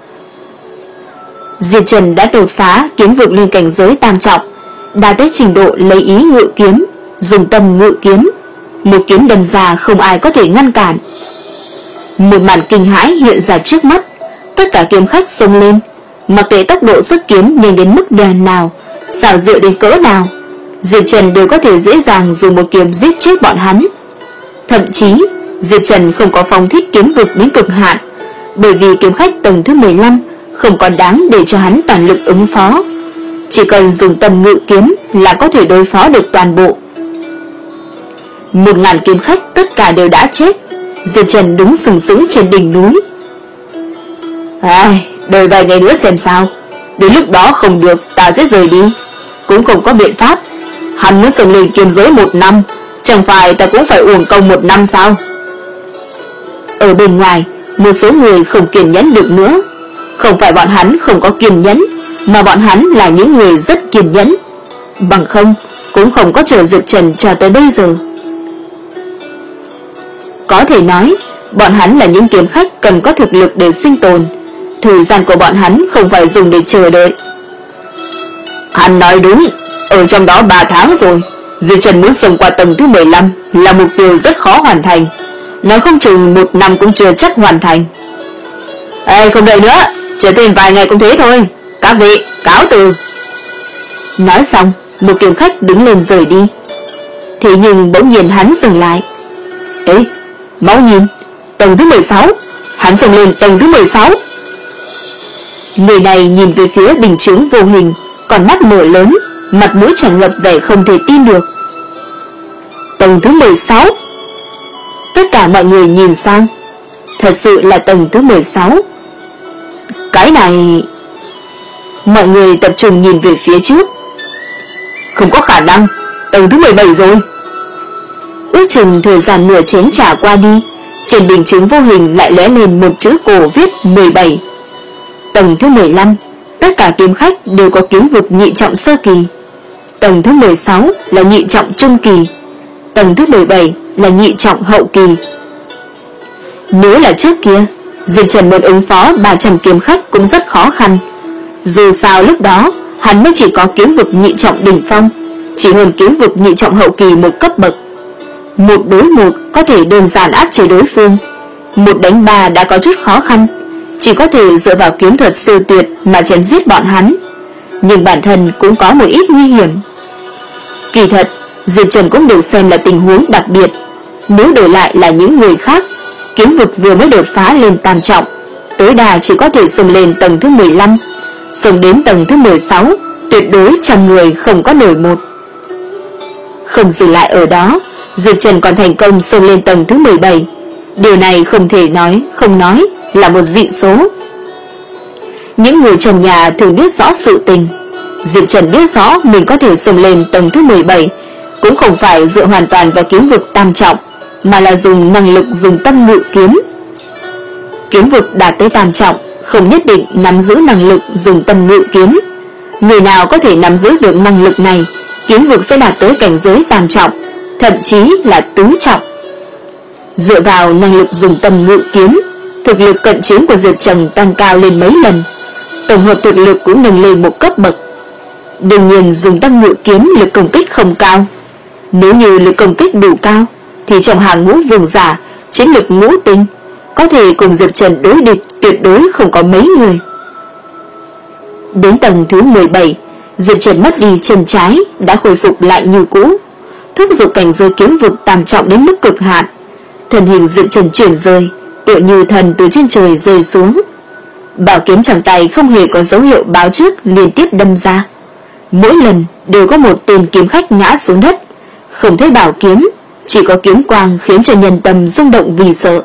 Speaker 1: Diệp Trần đã đột phá kiếm vực lên cảnh giới tam trọng, đã tới trình độ lấy ý ngự kiếm, dùng tâm ngự kiếm, một kiếm đâm ra không ai có thể ngăn cản. Một màn kinh hãi hiện ra trước mắt, tất cả kiếm khách xông lên, mặc kệ tốc độ xuất kiếm nhanh đến mức đèn nào, xảo diệu đến cỡ nào, Diệp Trần đều có thể dễ dàng dùng một kiếm giết chết bọn hắn. Thậm chí Diệp Trần không có phóng thích kiếm vực đến cực hạn, bởi vì kiếm khách tầng thứ mười lăm không còn đáng để cho hắn toàn lực ứng phó, chỉ cần dùng tâm ngự kiếm là có thể đối phó được toàn bộ. Một ngàn kiếm khách tất cả đều đã chết, Diệp Trần đứng sừng sững trên đỉnh núi. Ai, đợi vài ngày nữa xem sao, đến lúc đó không được ta sẽ rời đi, cũng không có biện pháp. Hắn muốn xông lên kiếm giới một năm, chẳng phải ta cũng phải uổng công một năm sao? Ở bên ngoài, một số người không kiên nhẫn được nữa. Không phải bọn hắn không có kiên nhẫn, mà bọn hắn là những người rất kiên nhẫn, bằng không cũng không có chờ Diệp Trần cho tới bây giờ. Có thể nói, bọn hắn là những kiếm khách cần có thực lực để sinh tồn. Thời gian của bọn hắn không phải dùng để chờ đợi. Hắn nói đúng, ở trong đó ba tháng rồi, Diệp Trần muốn xông qua tầng thứ mười lăm là mục tiêu rất khó hoàn thành, nói không chừng một năm cũng chưa chắc hoàn thành. Ê, không đợi nữa, chờ thêm vài ngày cũng thế thôi, các vị, cáo từ. Nói xong, một kiếm khách đứng lên rời đi. Thế nhưng bỗng nhiên hắn dừng lại. Ê, mau nhìn, tầng thứ mười sáu, hắn xông lên tầng thứ mười sáu. Người này nhìn về phía bình chướng vô hình, còn mắt mở lớn, mặt mũi tràn ngập vẻ không thể tin được. Tầng thứ mười sáu. Tất cả mọi người nhìn sang, thật sự là tầng thứ mười sáu. Cái này... Mọi người tập trung nhìn về phía trước. Không có khả năng, tầng thứ mười bảy rồi. Ước chừng thời gian nửa chén trà qua đi, trên bình chứng vô hình lại lóe lên một chữ cổ viết mười bảy. Tầng thứ mười lăm, tất cả kiếm khách đều có kiếm vực nhị trọng sơ kỳ. Tầng thứ mười sáu là nhị trọng trung kỳ. Tầng thứ mười bảy là nhị trọng hậu kỳ. Nếu là trước kia, Diệp Trần muốn ứng phó ba trăm kiếm khách cũng rất khó khăn. Dù sao lúc đó hắn mới chỉ có kiếm vực nhị trọng đỉnh phong, chỉ hơn kiếm vực nhị trọng hậu kỳ một cấp bậc. Một đối một có thể đơn giản áp chế đối phương, một đánh ba đã có chút khó khăn, chỉ có thể dựa vào kiếm thuật siêu tuyệt mà chém giết bọn hắn. Nhưng bản thân cũng có một ít nguy hiểm. Kỳ thật, Diệp Trần cũng được xem là tình huống đặc biệt. Nếu đổi lại là những người khác, kiếm vực vừa mới đột phá lên tam trọng, tối đa chỉ có thể xông lên tầng thứ mười lăm, xông đến tầng thứ mười sáu, tuyệt đối trăm người không có nổi một. Không dừng lại ở đó, Diệp Trần còn thành công xông lên tầng thứ mười bảy. Điều này không thể nói, không nói là một dị số. Những người trong nhà thường biết rõ sự tình. Diệp Trần biết rõ mình có thể xông lên tầng thứ mười bảy cũng không phải dựa hoàn toàn vào kiếm vực tam trọng, mà là dùng năng lực dùng tâm ngự kiếm. Kiếm vực đạt tới tam trọng không nhất định nắm giữ năng lực dùng tâm ngự kiếm. Người nào có thể nắm giữ được năng lực này, kiếm vực sẽ đạt tới cảnh giới tam trọng, thậm chí là tứ trọng. Dựa vào năng lực dùng tâm ngự kiếm, thực lực cận chiến của Diệp Trần tăng cao lên mấy lần, tổng hợp thực lực cũng nâng lên một cấp bậc. Đương nhiên dùng tâm ngự kiếm lực công kích không cao. Nếu như lực công kích đủ cao, thì trong hàng ngũ vương giả, chiến lực ngũ tinh, có thể cùng Diệp Trần đối địch tuyệt đối không có mấy người. Đến tầng thứ mười bảy, Diệp Trần mất đi chân trái, đã khôi phục lại như cũ, thúc giục cảnh giới kiếm vực tam trọng đến mức cực hạn. Thân hình Diệp Trần chuyển rơi, tựa như thần từ trên trời rơi xuống. Bảo kiếm trong tay không hề có dấu hiệu báo trước liên tiếp đâm ra. Mỗi lần đều có một tên kiếm khách ngã xuống đất, không thấy bảo kiếm, chỉ có kiếm quang khiến cho nhân tâm rung động vì sợ.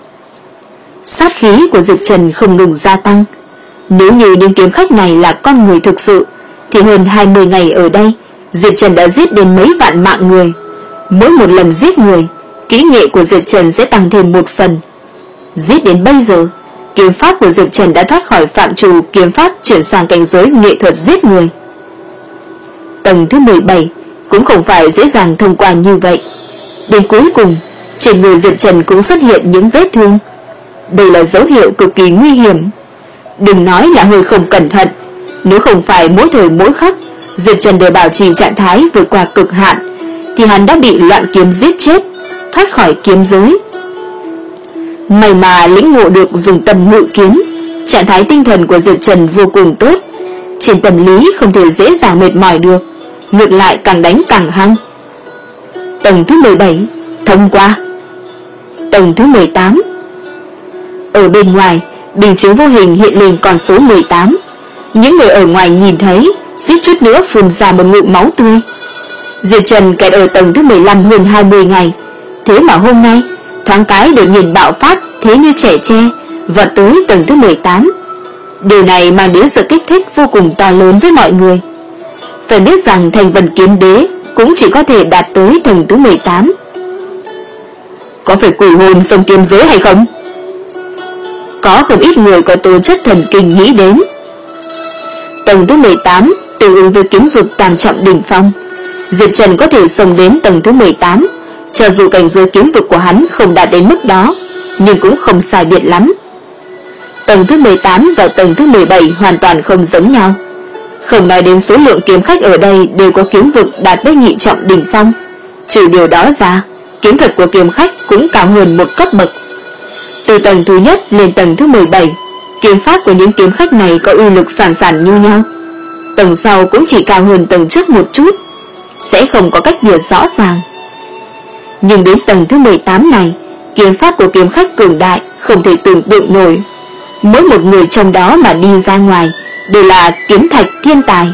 Speaker 1: Sát khí của Diệp Trần không ngừng gia tăng. Nếu như những kiếm khách này là con người thực sự, thì hơn hai mươi ngày ở đây, Diệp Trần đã giết đến mấy vạn mạng người. Mỗi một lần giết người, kỹ nghệ của Diệp Trần sẽ tăng thêm một phần. Giết đến bây giờ, kiếm pháp của Diệp Trần đã thoát khỏi phạm trù kiếm pháp, chuyển sang cảnh giới nghệ thuật giết người. Tầng thứ mười bảy cũng không phải dễ dàng thông qua như vậy. Đến cuối cùng, trên người Diệp Trần cũng xuất hiện những vết thương. Đây là dấu hiệu cực kỳ nguy hiểm. Đừng nói là hơi không cẩn thận, nếu không phải mỗi thời mỗi khắc Diệp Trần đều bảo trì trạng thái vượt qua cực hạn, thì hắn đã bị loạn kiếm giết chết, thoát khỏi kiếm giới. May mà lĩnh ngộ được dùng tâm ngự kiếm, trạng thái tinh thần của Diệp Trần vô cùng tốt. Trên tâm lý không thể dễ dàng mệt mỏi được, ngược lại càng đánh càng hăng. Tầng thứ mười bảy thông qua. Tầng thứ mười tám. Ở bên ngoài, bình chứng vô hình hiện lên con số mười tám. Những người ở ngoài nhìn thấy, suýt chút nữa phun ra một ngụm máu tươi. Diệp Trần kẹt ở tầng thứ mười lăm hơn hai mươi ngày, thế mà hôm nay thoáng cái đột nhiên bạo phát, thế như trẻ tre, vọt tới tầng thứ mười tám. Điều này mang đến sự kích thích vô cùng to lớn với mọi người. Phải biết rằng thành Vân Kiếm Đế cũng chỉ có thể đạt tới tầng thứ mười tám. Có phải quỷ hồn xông kiếm giới hay không? Có không ít người có tố chất thần kinh nghĩ đến. Tầng thứ mười tám tương ứng với kiếm vực tam trọng đỉnh phong. Diệp Trần có thể xông đến tầng thứ mười tám, cho dù cảnh giới kiếm vực của hắn không đạt đến mức đó, nhưng cũng không sai biệt lắm. Tầng thứ mười tám và tầng thứ mười bảy hoàn toàn không giống nhau. Không nói đến số lượng kiếm khách ở đây đều có kiếm vực đạt tới nhị trọng đỉnh phong, trừ điều đó ra, kiếm thuật của kiếm khách cũng cao hơn một cấp bậc. Từ tầng thứ nhất lên tầng thứ mười bảy, kiếm pháp của những kiếm khách này có uy lực sản sản như nhau. Tầng sau cũng chỉ cao hơn tầng trước một chút, sẽ không có cách biệt rõ ràng. Nhưng đến tầng thứ mười tám này, kiếm pháp của kiếm khách cường đại không thể tưởng tượng nổi. Mỗi một người trong đó mà đi ra ngoài đều là kiếm thạch thiên tài.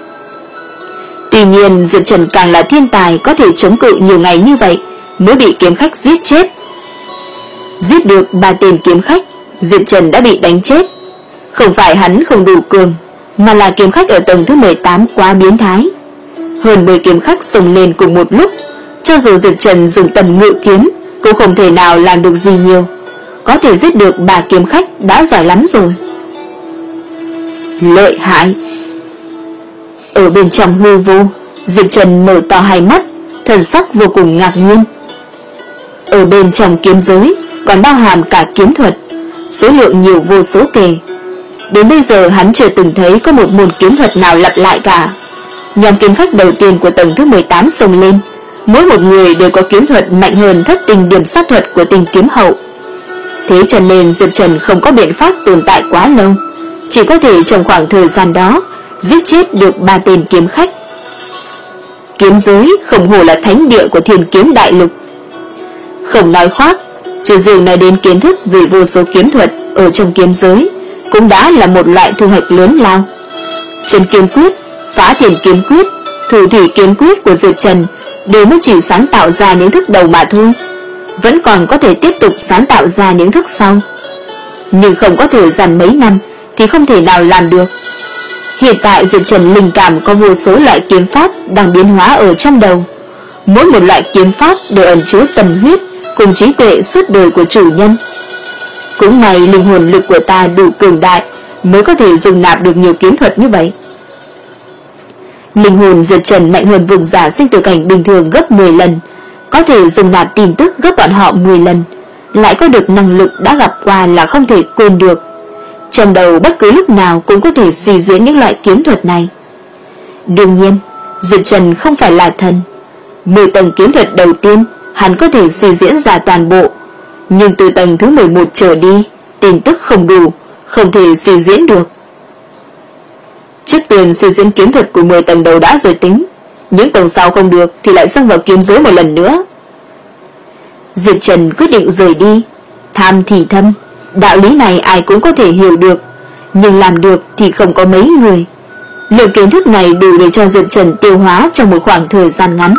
Speaker 1: Tuy nhiên Diệp Trần càng là thiên tài, có thể chống cự nhiều ngày như vậy mới bị kiếm khách giết chết. Giết được ba tên kiếm khách, Diệp Trần đã bị đánh chết. Không phải hắn không đủ cường, mà là kiếm khách ở tầng thứ mười tám quá biến thái. Hơn mười kiếm khách xông lên cùng một lúc, Cho dù Diệp Trần dùng tầm ngự kiếm cũng không thể nào làm được gì nhiều. Có thể giết được bà kiếm khách đã giỏi lắm rồi. Lợi hại. Ở bên trong hư vô, Diệp Trần mở to hai mắt, thần sắc vô cùng ngạc nhiên. Ở bên trong kiếm giới còn bao hàm cả kiếm thuật, số lượng nhiều vô số kể. Đến bây giờ hắn chưa từng thấy có một môn kiếm thuật nào lặp lại cả. Nhóm kiếm khách đầu tiên của tầng thứ mười tám xông lên, mỗi một người đều có kiếm thuật mạnh hơn thất tình điểm sát thuật của Tình Kiếm Hậu. Thế cho nên Diệp Trần không có biện pháp tồn tại quá lâu, chỉ có thể trong khoảng thời gian đó giết chết được ba tên kiếm khách. Kiếm giới không hổ là thánh địa của Thiên Kiếm Đại Lục. Không nói khoác, trừ riêng nói đến kiến thức về vô số kiếm thuật ở trong kiếm giới cũng đã là một loại thu hoạch lớn lao. Chân Kiếm Quyết, Phá Thiên Kiếm Quyết, Thủ Thủy Kiếm Quyết của Diệp Trần đều mới chỉ sáng tạo ra những thức đầu mà thôi, vẫn còn có thể tiếp tục sáng tạo ra những thức sau. Nhưng không có thời gian mấy năm thì không thể nào làm được. Hiện tại Diệp Trần linh cảm có vô số loại kiếm pháp đang biến hóa ở trong đầu. Mỗi một loại kiếm pháp đều ẩn chứa tâm huyết cùng trí tuệ suốt đời của chủ nhân. Cũng may linh hồn lực của ta đủ cường đại mới có thể dùng nạp được nhiều kiếm thuật như vậy. Linh hồn Diệp Trần mạnh hơn vương giả sinh tử cảnh bình thường gấp mười lần, có thể dùng nạp tin tức gấp bọn họ mười lần, lại có được năng lực đã gặp qua là không thể quên được. Trong đầu bất cứ lúc nào cũng có thể suy diễn những loại kiếm thuật này. Đương nhiên, Diệp Trần không phải là thần. mười tầng kiếm thuật đầu tiên hắn có thể suy diễn ra toàn bộ, nhưng từ tầng thứ mười một trở đi, tin tức không đủ, không thể suy diễn được. Trước tiên suy diễn kiếm thuật của mười tầng đầu đã rồi tính, những tầng sau không được thì lại xông vào kiếm giới một lần nữa. Diệp Trần quyết định rời đi. Tham thì thâm, đạo lý này ai cũng có thể hiểu được, nhưng làm được thì không có mấy người. Lượng kiến thức này đủ để cho Diệp Trần tiêu hóa trong một khoảng thời gian ngắn.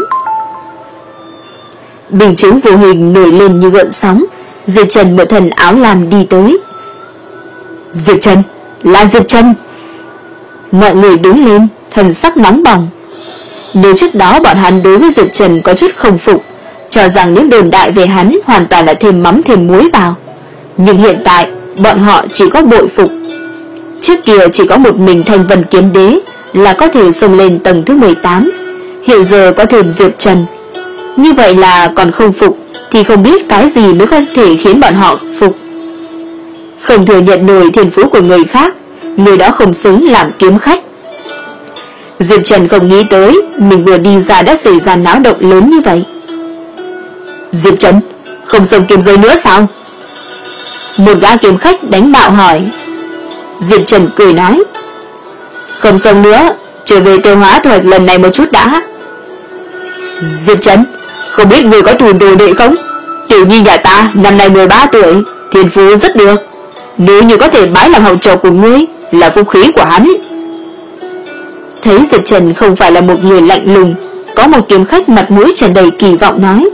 Speaker 1: Bình chứng vô hình nổi lên như gợn sóng. Diệp Trần một thần áo lam đi tới. Diệp Trần, là Diệp Trần. Mọi người đứng lên, thần sắc nóng bỏng. Nếu trước đó bọn hắn đối với Diệp Trần có chút không phục, cho rằng những đồn đại về hắn hoàn toàn là thêm mắm thêm muối vào, nhưng hiện tại bọn họ chỉ có bội phục. Trước kia chỉ có một mình Thanh Vân Kiếm Đế là có thể xông lên tầng thứ mười tám, hiện giờ có thêm Diệp Trần. Như vậy là còn không phục thì không biết cái gì mới có thể khiến bọn họ phục. Không thừa nhận nổi thiên phú của người khác, người đó không xứng làm kiếm khách. Diệp Trần không nghĩ tới mình vừa đi ra đã xảy ra náo động lớn như vậy. Diệp Trần, không xông kiếm giới nữa sao? Một gã kiếm khách đánh bạo hỏi. Diệp Trần cười nói, không xông nữa, trở về tiêu hóa thu hoạch lần này một chút đã. Diệp Trần, không biết người có thù đồ đệ không? Tiểu nhi nhà ta năm nay mười ba tuổi, thiên phú rất được, nếu như có thể bái làm hậu trò của ngươi là phúc khí của hắn. Thấy Diệp Trần không phải là một người lạnh lùng, có một kiếm khách mặt mũi tràn đầy kỳ vọng nói,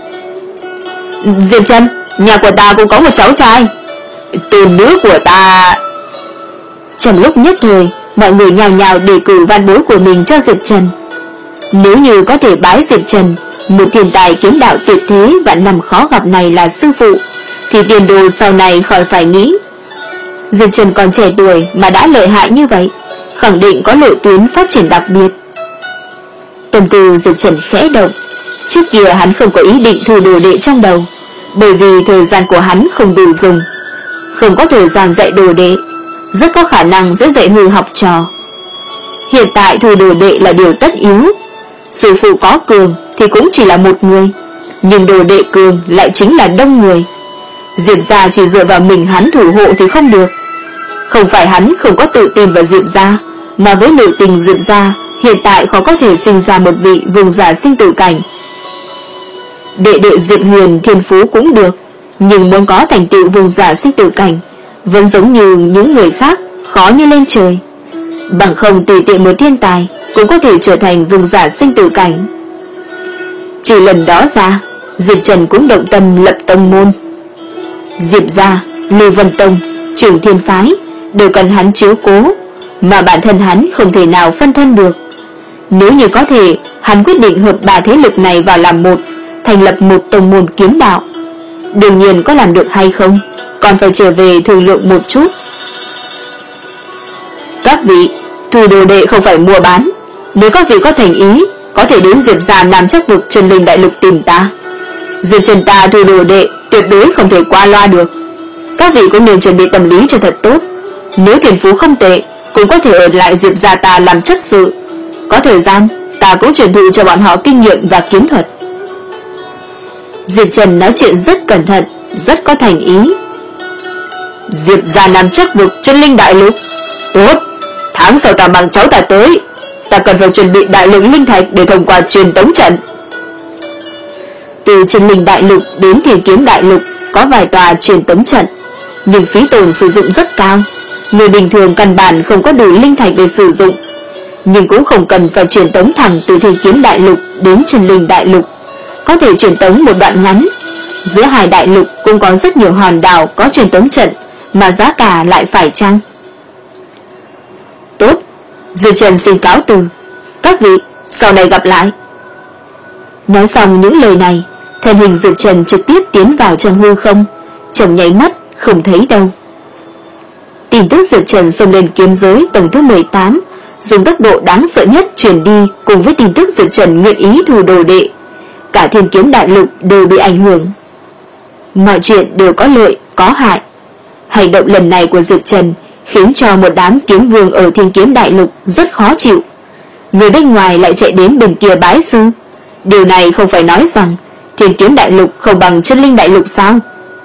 Speaker 1: Diệp Trần, nhà của ta cũng có một cháu trai, tôn nữ của ta. Trong lúc nhất thời, mọi người nhào nhào đề cử van bối của mình cho Diệp Trần. Nếu như có thể bái Diệp Trần, một thiên tài kiếm đạo tuyệt thế vạn năm khó gặp này là sư phụ, thì tiền đồ sau này khỏi phải nghĩ. Diệp Trần còn trẻ tuổi mà đã lợi hại như vậy, khẳng định có lộ tuyến phát triển đặc biệt. Tâm tư Diệp Trần khẽ động. Trước kia hắn không có ý định thu đồ đệ trong đầu, bởi vì thời gian của hắn không đủ dùng, không có thời gian dạy đồ đệ, rất có khả năng sẽ dạy hư học trò. Hiện tại thu đồ đệ là điều tất yếu. Sư phụ có cường thì cũng chỉ là một người, nhưng đồ đệ cường lại chính là đông người. Diệp gia chỉ dựa vào mình hắn thủ hộ thì không được. Không phải hắn không có tự tin vào Diệp gia, mà với nội tình Diệp gia hiện tại khó có thể sinh ra một vị vương giả sinh tử cảnh. Đệ đệ Diệp Huyền thiên phú cũng được, nhưng muốn có thành tựu vương giả sinh tử cảnh vẫn giống như những người khác, khó như lên trời. Bằng không tùy tiện một thiên tài cũng có thể trở thành vương giả sinh tử cảnh. Trừ lần đó ra, Diệp Trần cũng động tâm lập tông môn. Diệp gia, Lưu Vân Tông, Trường Thiên Phái đều cần hắn chiếu cố, mà bản thân hắn không thể nào phân thân được. Nếu như có thể hắn quyết định hợp ba thế lực này vào làm một, thành lập một tông môn kiếm đạo. Đương nhiên có làm được hay không, còn phải trở về thương lượng một chút. Các vị, thu đồ đệ không phải mua bán. Nếu các vị có thành ý, có thể đến Diệp gia Nam Chắc Vực Chân Linh Đại Lục tìm ta. Diệp Trần ta thu đồ đệ tuyệt đối không thể qua loa được. Các vị cũng nên chuẩn bị tâm lý cho thật tốt. Nếu thiên phú không tệ, cũng có thể ở lại Diệp gia ta làm chấp sự. Có thời gian, ta cũng truyền thụ cho bọn họ kinh nghiệm và kiếm thuật. Diệp Trần nói chuyện rất cẩn thận, rất có thành ý. Diệp gia Nam Chắc Vực Chân Linh Đại Lục. Tốt, tháng sau ta mang cháu ta tới. Ta cần phải chuẩn bị đại lượng linh thạch để thông qua truyền tống trận. Từ Chân Linh Đại Lục đến Thiên Kiếm Đại Lục có vài tòa truyền tống trận, nhưng phí tổn sử dụng rất cao. Người bình thường căn bản không có đủ linh thạch để sử dụng, nhưng cũng không cần phải truyền tống thẳng từ Thiên Kiếm Đại Lục đến Chân Linh Đại Lục, có thể truyền tống một đoạn ngắn. Giữa hai đại lục cũng có rất nhiều hòn đảo có truyền tống trận, mà giá cả lại phải chăng. Tốt, Diệp Trần xin cáo từ. Các vị, sau này gặp lại. Nói xong những lời này, thân hình Diệp Trần trực tiếp tiến vào trong hư không, trong nháy mắt không thấy đâu. Tin tức Diệp Trần xông lên kiếm giới tầng thứ mười tám, dùng tốc độ đáng sợ nhất truyền đi, cùng với tin tức Diệp Trần nguyện ý thu đồ đệ, cả Thiên Kiếm Đại Lục đều bị ảnh hưởng. Mọi chuyện đều có lợi, có hại. Hành động lần này của Diệp Trần khiến cho một đám kiếm vương ở Thiên Kiếm Đại Lục rất khó chịu. Người bên ngoài lại chạy đến bên kia bái sư. Điều này không phải nói rằng Thiên Kiếm Đại Lục không bằng Chân Linh Đại Lục sao?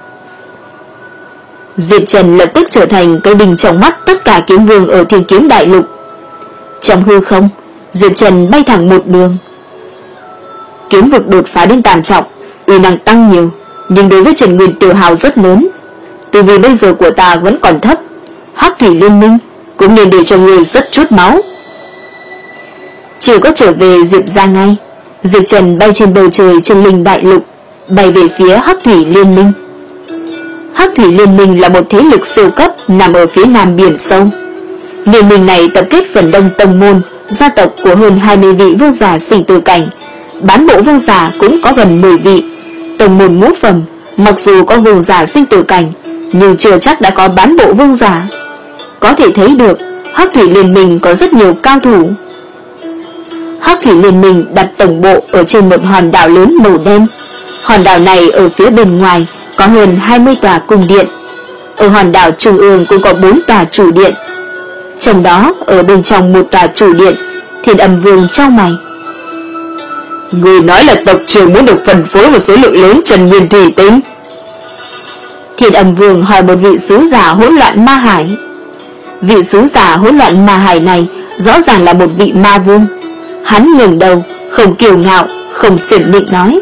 Speaker 1: Diệp Trần lập tức trở thành cái đinh trong mắt tất cả kiếm vương ở Thiên Kiếm Đại Lục. Trong hư không, Diệp Trần bay thẳng một đường. Kiếm vực đột phá đến tam trọng, uy năng tăng nhiều, nhưng đối với Trần Nguyên tiêu hao rất lớn. Từ vì bây giờ của ta vẫn còn thấp, Hắc Thủy Liên Minh cũng nên để cho người rất chút máu. Chưa có trở về Diệp gia ngay, Diệp Trần bay trên bầu trời Chân Linh Đại Lục, bay về phía Hắc Thủy Liên Minh. Hắc Thủy Liên Minh là một thế lực siêu cấp nằm ở phía nam biển sâu. Liên minh này tập kết phần đông tông môn, gia tộc của hơn hai mươi vị vương giả sinh tử cảnh. Bán bộ vương giả cũng có gần mười vị. Tông môn ngũ phẩm, mặc dù có vương giả sinh tử cảnh, nhưng chưa chắc đã có bán bộ vương giả. Có thể thấy được Hắc Thủy Liên Minh có rất nhiều cao thủ. Hắc Thủy Liên Minh đặt tổng bộ ở trên một hòn đảo lớn màu đen. Hòn đảo này ở phía bên ngoài có hơn hai mươi tòa cung điện. Ở hòn đảo trung ương cũng có bốn tòa chủ điện. Trong đó ở bên trong một tòa chủ điện, Thiên Âm Vương chau mày. Người nói là tộc trưởng muốn được phân phối một số lượng lớn Trần Nguyên Thủy Tinh. Thiên Âm Vương hỏi một vị sứ giả hỗn loạn ma hải. Vị sứ giả hỗn loạn ma hải này rõ ràng là một vị ma vương. Hắn ngẩng đầu, không kiêu ngạo, không xiển nịnh nói: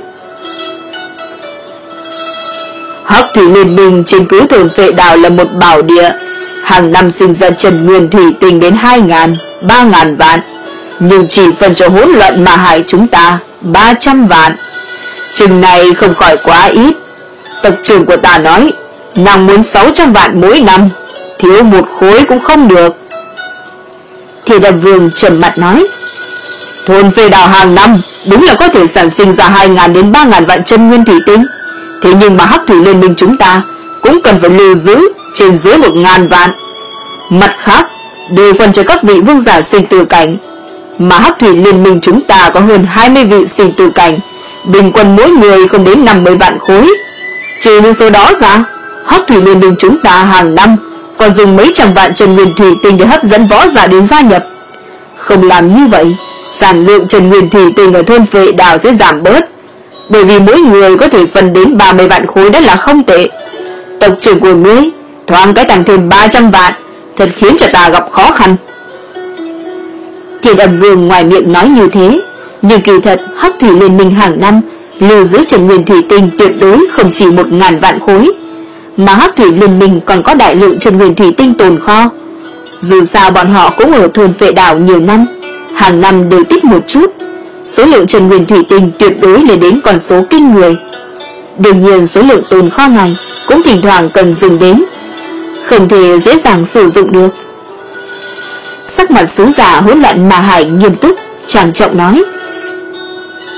Speaker 1: Hắc Thủy Liên Minh trên cứ thôn Phệ Đảo là một bảo địa, hàng năm sinh ra Trần Nguyên Thủy Tinh đến hai ngàn, ba ngàn vạn, nhưng chỉ phần cho hỗn loạn ma hải chúng ta ba trăm vạn. Chừng này không khỏi quá ít. Tộc trưởng của ta nói nàng muốn sáu trăm vạn mỗi năm, thiếu một khối cũng không được. Thiên Âm Vương trầm mặt nói: Thôn Phệ Đảo hàng năm đúng là có thể sản sinh ra hai ngàn đến ba ngàn vạn chân nguyên thủy tinh, thế nhưng mà Hắc Thủy Liên Minh chúng ta cũng cần phải lưu giữ trên dưới một ngàn vạn. Mặt khác, đều phân cho các vị vương giả sinh tử cảnh, mà Hắc Thủy Liên Minh chúng ta có hơn hai mươi vị sinh tử cảnh, bình quân mỗi người không đến năm mươi vạn khối. Trừ những số đó ra, Hắc Thủy Liên Minh chúng ta hàng năm còn dùng mấy trăm vạn chân nguyên thủy tinh để hấp dẫn võ giả đến gia nhập. Không làm như vậy, sản lượng chân nguyên thủy tinh ở thôn Phệ Đảo sẽ giảm bớt, bởi vì mỗi người có thể phân đến ba mươi vạn khối, đó là không tệ. Tộc trưởng của ngươi thoáng cái tăng thêm ba trăm vạn, thật khiến cho ta gặp khó khăn. Thiên Âm Vương ngoài miệng nói như thế, nhưng kỳ thật Hắc Thủy Liên Minh hàng năm lưu giữ Trần Nguyên Thủy Tinh tuyệt đối không chỉ một ngàn vạn khối, mà Hắc Thủy Liên Minh còn có đại lượng Trần Nguyên Thủy Tinh tồn kho. Dù sao bọn họ cũng ở thôn Phệ Đảo nhiều năm, hàng năm đều tích một chút, số lượng Trần Nguyên Thủy Tinh tuyệt đối lên đến con số kinh người. Đương nhiên số lượng tồn kho này cũng thỉnh thoảng cần dùng đến, không thể dễ dàng sử dụng được. Sắc mặt sứ giả hỗn loạn ma hải nghiêm túc, trang trọng nói: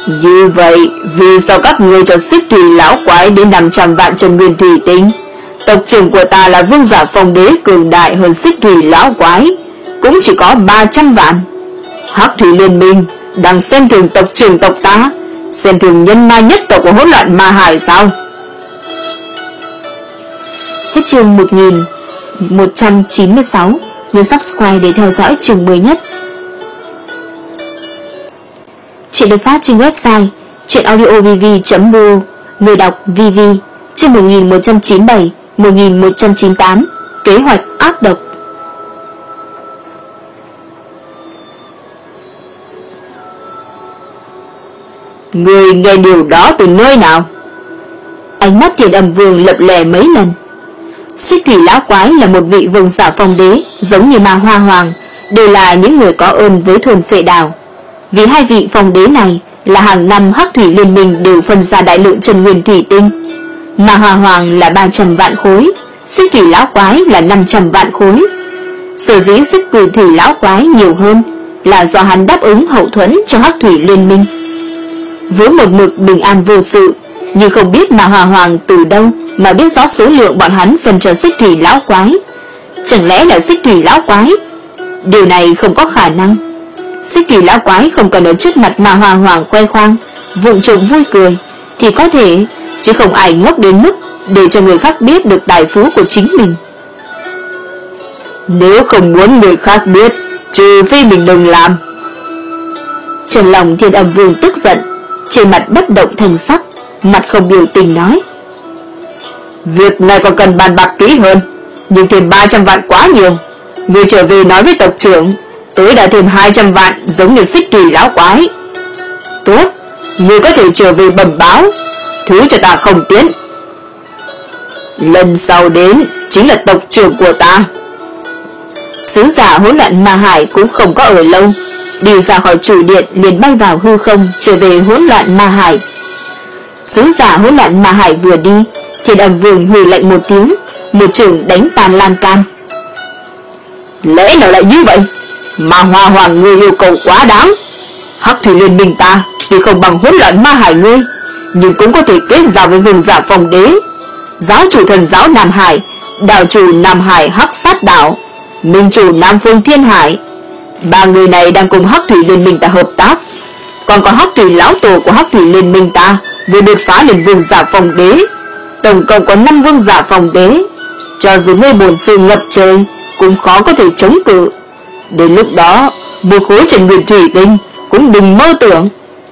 Speaker 2: Như vậy, vì sao các ngươi cho xích thủy lão quái đến năm trăm vạn Trần Nguyên Thủy Tinh? Tộc trưởng của ta là vương giả phong đế cường đại hơn xích thủy lão quái, cũng chỉ có ba trăm vạn. Hắc thủy liên minh đang xem thường tộc trưởng tộc ta, xem thường nhân ma nhất tộc của hỗn loạn ma hải sao?
Speaker 1: Hết chương một nghìn một trăm chín mươi sáu. Nhớ subscribe để theo dõi chương mới nhất. Chuyện được phát trên website chuyenaudiovv chấm bu. Người đọc vê vê. Chương một nghìn một trăm chín mươi bảy, một nghìn một trăm chín mươi tám. Kế hoạch ác độc.
Speaker 2: Người nghe điều đó từ nơi nào?
Speaker 1: Ánh mắt Thiền Âm Vương lập lè mấy lần. Xích thủy lão quái là một vị vương giả phong đế, giống như Ma Hoa Hoàng, đều là những người có ơn với thôn Phệ Đào. Vì hai vị phong đế này là hàng năm Hắc thủy liên minh đều phân ra đại lượng Trần Nguyên Thủy Tinh. Ma Hoa Hoàng là ba trăm vạn khối, xích thủy lão quái là năm trăm vạn khối. Sở dĩ xích thủy thủy lão quái nhiều hơn là do hắn đáp ứng hậu thuẫn cho Hắc thủy liên minh. Với một mực bình an vô sự, nhưng không biết Ma Hoa Hoàng từ đâu mà biết rõ số lượng bọn hắn phân cho xích thủy lão quái. Chẳng lẽ là xích thủy lão quái? Điều này không có khả năng. Xích thủy lão quái không cần ở trước mặt Ma Hoa Hoàng khoe khoang, vụng trộm vui cười thì có thể, chứ không ai ngốc đến mức để cho người khác biết được tài phú của chính mình.
Speaker 2: Nếu không muốn người khác biết, trừ phi mình đừng làm.
Speaker 1: Trong lòng Thiên Âm Vương tức giận, trên mặt bất động thành sắc, mặt không biểu tình nói:
Speaker 2: Việc này còn cần bàn bạc kỹ hơn, nhưng thêm ba trăm vạn quá nhiều. Người trở về nói với tộc trưởng, tối đã thêm hai trăm vạn giống như xích thủy lão quái. Tốt, người có thể trở về bẩm báo, thứ cho ta không tiến. Lần sau đến chính là tộc trưởng của ta.
Speaker 1: Sứ giả hỗn loạn ma hải cũng không có ở lâu, đi ra khỏi chủ điện liền bay vào hư không, trở về hỗn loạn ma hải. Sứ giả hỗn loạn ma hải vừa đi, Thiên Âm Vương hừ lạnh một tiếng, một chưởng đánh tàn lan can.
Speaker 2: Lẽ nào lại như vậy? Ma Hoa Hoàng ngươi yêu cầu quá đáng. Hắc thủy liên minh ta tuy không bằng hỗn loạn ma hải ngươi, nhưng cũng có thể kết giao với vương giả phong đế, giáo chủ thần giáo Nam Hải, đạo chủ Nam Hải Hắc Sát Đảo, minh chủ Nam Phương Thiên Hải. Ba người này đang cùng Hắc thủy liên minh ta hợp tác. Còn có Hắc thủy lão tổ của Hắc thủy liên minh ta vừa đột phá lên vương giả phong đế. Tổng cộng có năm vương giả phong đế. Cho dù ngươi bổn sự ngập trời cũng khó có thể chống cự. Đến lúc đó, một khối Trần Nguyên Thủy Tinh cũng đừng mơ tưởng.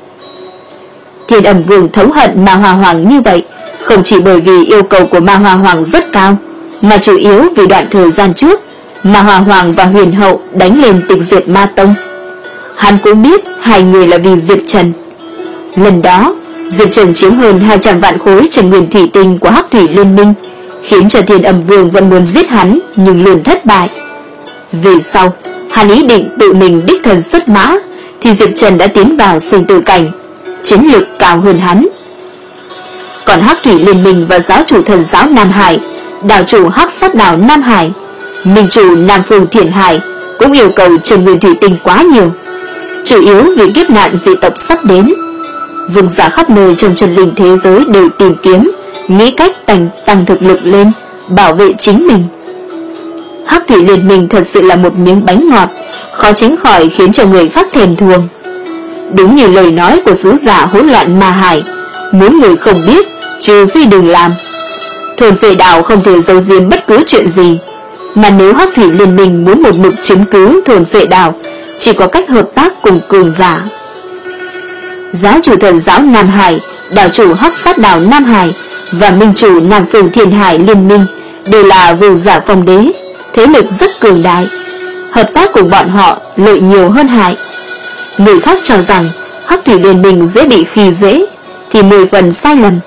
Speaker 1: Thiên Âm Vương thống hận Ma Hoa Hoàng như vậy, không chỉ bởi vì yêu cầu của Ma Hoa Hoàng rất cao, mà chủ yếu vì đoạn thời gian trước Ma Hoa Hoàng và Huyền Hậu đánh lên Tịch Diệt Ma Tông. Hắn cũng biết hai người là vì Diệp Trần. Lần đó Diệp Trần chiếm hơn hai trăm vạn khối Trần Nguyên Thủy Tinh của Hắc thủy liên minh, khiến cho Thiên Âm Vương vẫn muốn giết hắn nhưng luôn thất bại. Về sau hắn ý định tự mình đích thân xuất mã, thì Diệp Trần đã tiến vào sinh tử cảnh, chiến lực cao hơn hắn. Còn Hắc thủy liên minh và giáo chủ thần giáo Nam Hải, đạo chủ Hắc Sát Đảo Nam Hải, minh chủ Nam Phương Thiên Hải cũng yêu cầu Trần Nguyên Thủy Tinh quá nhiều, chủ yếu vì kiếp nạn dị tộc sắp đến. Vương giả khắp nơi trong chân linh thế giới đều tìm kiếm, nghĩ cách tăng, tăng thực lực lên, bảo vệ chính mình. Hắc thủy liên minh thật sự là một miếng bánh ngọt, khó tránh khỏi khiến cho người khác thèm thuồng. Đúng như lời nói của sứ giả hỗn loạn ma hải, muốn người không biết, trừ phi đừng làm. Thôn Phệ Đào không thể giấu giếm bất cứ chuyện gì, mà nếu Hắc thủy liên minh muốn một mực chiếm cứ thôn Phệ Đào, chỉ có cách hợp tác cùng cường giả. Giáo chủ thần giáo Nam Hải, đạo chủ Hắc Sát Đảo Nam Hải và minh chủ Nam Phương Thiên Hải liên minh đều là vương giả phong đế, thế lực rất cường đại. Hợp tác cùng bọn họ lợi nhiều hơn hại. Người khác cho rằng Hắc thủy liên minh dễ bị khi dễ, thì mười phần sai lầm.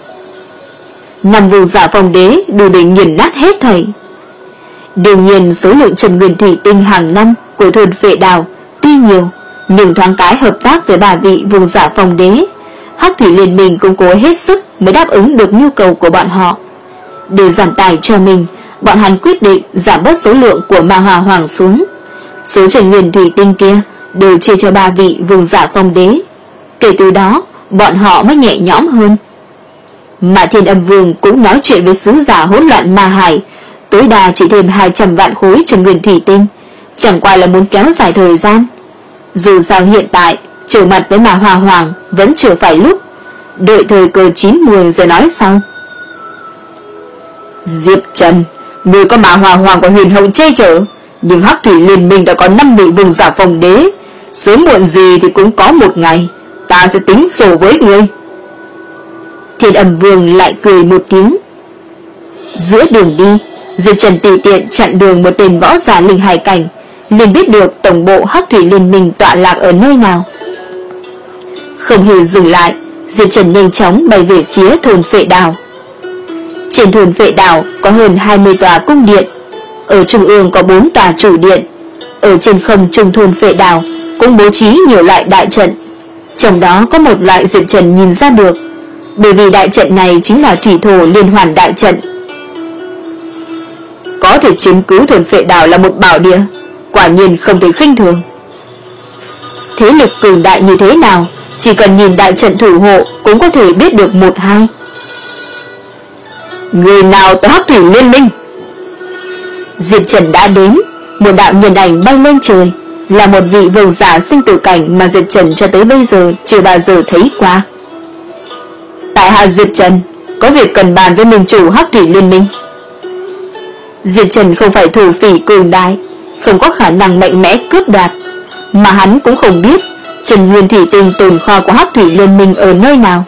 Speaker 1: Năm vương giả phong đế đủ để nghiền nát hết thảy. Đương nhiên số lượng Trần Nguyên Thủy Tinh hàng năm của thôn Phệ Đào tuy nhiều, nhưng thoáng cái hợp tác với ba vị vương giả phong đế, Hắc thủy liên minh cũng cố hết sức mới đáp ứng được nhu cầu của bọn họ. Để giảm tài cho mình, bọn hắn quyết định giảm bớt số lượng của Ma Hoa Hoàng xuống. Số Trần Nguyên Thủy Tinh kia đều chia cho ba vị vương giả phong đế. Kể từ đó, bọn họ mới nhẹ nhõm hơn. Mà Thiên Âm Vương cũng nói chuyện với sứ giả hỗn loạn Ma Hải, tối đa chỉ thêm hai trăm vạn khối Trần Nguyên Thủy Tinh, chẳng qua là muốn kéo dài thời gian. Dù sao hiện tại trở mặt với Ma Hoa Hoàng vẫn chưa phải lúc, đợi thời cơ chín mùi rồi nói sau. Diệp Trần, người có Ma Hoa Hoàng và Huyền Hậu che chở, nhưng Hắc Thủy Liên Minh đã có năm vị vương giả phòng đế, sớm muộn gì thì cũng có một ngày ta sẽ tính sổ với ngươi. Thiên Âm Vương lại cười một tiếng. Giữa đường đi, Diệp Trần tùy tiện chặn đường một tên võ giả linh hải cảnh, liền biết được tổng bộ Hắc Thủy Liên Minh tọa lạc ở nơi nào. Không hề dừng lại, Diệp Trần nhanh chóng bay về phía thôn Phệ Đào. Trên thôn Phệ Đào có hơn hai mươi tòa cung điện, ở trung ương có bốn tòa chủ điện, ở trên không trung thôn Phệ Đào cũng bố trí nhiều loại đại trận. Trong đó có một loại Diệp Trần nhìn ra được, bởi vì đại trận này chính là thủy thổ liên hoàn đại trận. Có thể chiếm cứ thôn Phệ Đào là một bảo địa, quả nhiên không thể khinh thường. Thế lực cường đại như thế nào, chỉ cần nhìn đại trận thủ hộ cũng có thể biết được một hai. Người nào tới Hắc Thủy Liên Minh? Diệp Trần đã đến, một đạo nhân ảnh bay lên trời, là một vị vương giả sinh tử cảnh mà Diệp Trần cho tới bây giờ chưa bao giờ thấy qua. Tại hạ Diệp Trần, có việc cần bàn với minh chủ Hắc Thủy Liên Minh. Diệp Trần không phải thủ phỉ cường đại, không có khả năng mạnh mẽ cướp đoạt, mà hắn cũng không biết Trần Nguyên Thủy Tinh tồn kho của Hắc Thủy Liên Minh ở nơi nào.